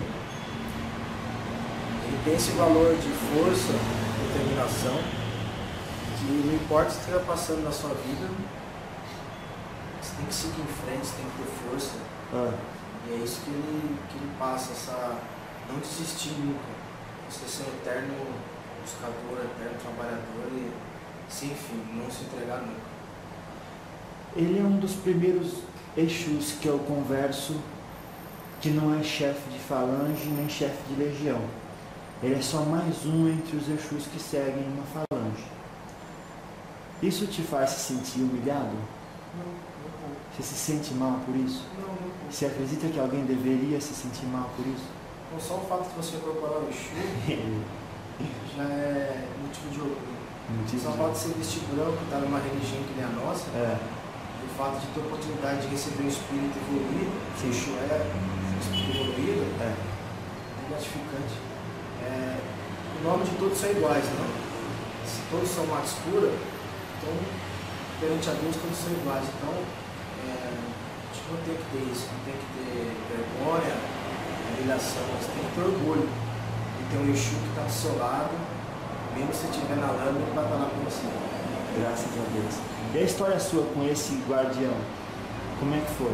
ele tem esse valor de força, determinação, que não importa o que esteja passando na sua vida, você tem que seguir em frente, você tem que ter força. E é isso que ele passa, essa não desistir nunca. Você ser um eterno buscador, eterno trabalhador e sem fim, não se entregar nunca. Ele é um dos primeiros Exus que eu converso que não é chefe de falange nem chefe de legião. Ele é só mais um entre os Exus que seguem uma falange. Isso te faz se sentir humilhado? Não. Você se sente mal por isso? Não. Você acredita que alguém deveria se sentir mal por isso? Então, só o fato de você incorporar o Exu já é motivo de orgulho. Só o fato de ser vestido branco, estar numa religião que nem a nossa, o fato de ter a oportunidade de receber um espírito evoluído, que o Exu é um espírito evoluído, é gratificante. O nome de todos são iguais, não? Se todos são mata escura, então perante a Deus todos são iguais. Então, a gente não tem que ter isso, não tem que ter vergonha, humilhação, mas tem que ter orgulho. E tem um Exu que está do seu lado, mesmo se estiver na lama, ele vai estar lá com você. Graças a Deus. E a história sua com esse guardião, como é que foi?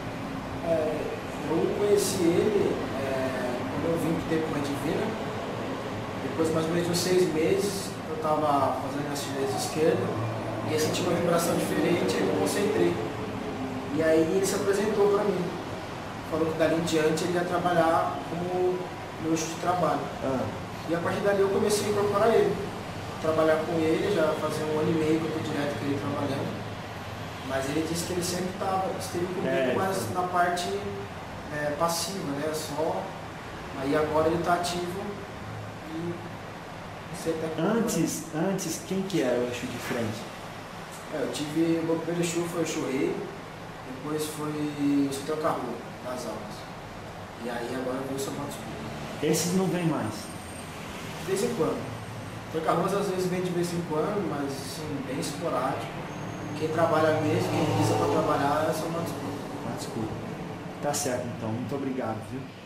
Eu conheci ele quando eu vim para o Tempo Mãe Divina. Depois, mais ou menos uns 6 meses, eu estava fazendo a cirurgia esquerda e eu senti uma vibração diferente e eu concentrei. E aí ele se apresentou para mim. Falou que dali em diante ele ia trabalhar como meu eixo de trabalho. E a partir dali eu comecei a incorporar ele. Trabalhar com ele, já fazia 1 ano e meio que eu estou direto com ele trabalhando. Mas ele disse que ele sempre esteve comigo, mas na parte passiva, né? Só. Aí agora ele está ativo. Antes, quem que era o Exu de frente? Eu tive, o meu primeiro Exu foi o Exu Rei, depois foi o Seu Carro das almas. E aí agora veio o São Matos. Esses não vêm mais? De vez em quando. O Seu Carro às vezes vem de vez em quando, mas assim, bem esporádico. Quem trabalha mesmo, quem precisa para trabalhar é o São Matos. Tá certo então, muito obrigado, viu?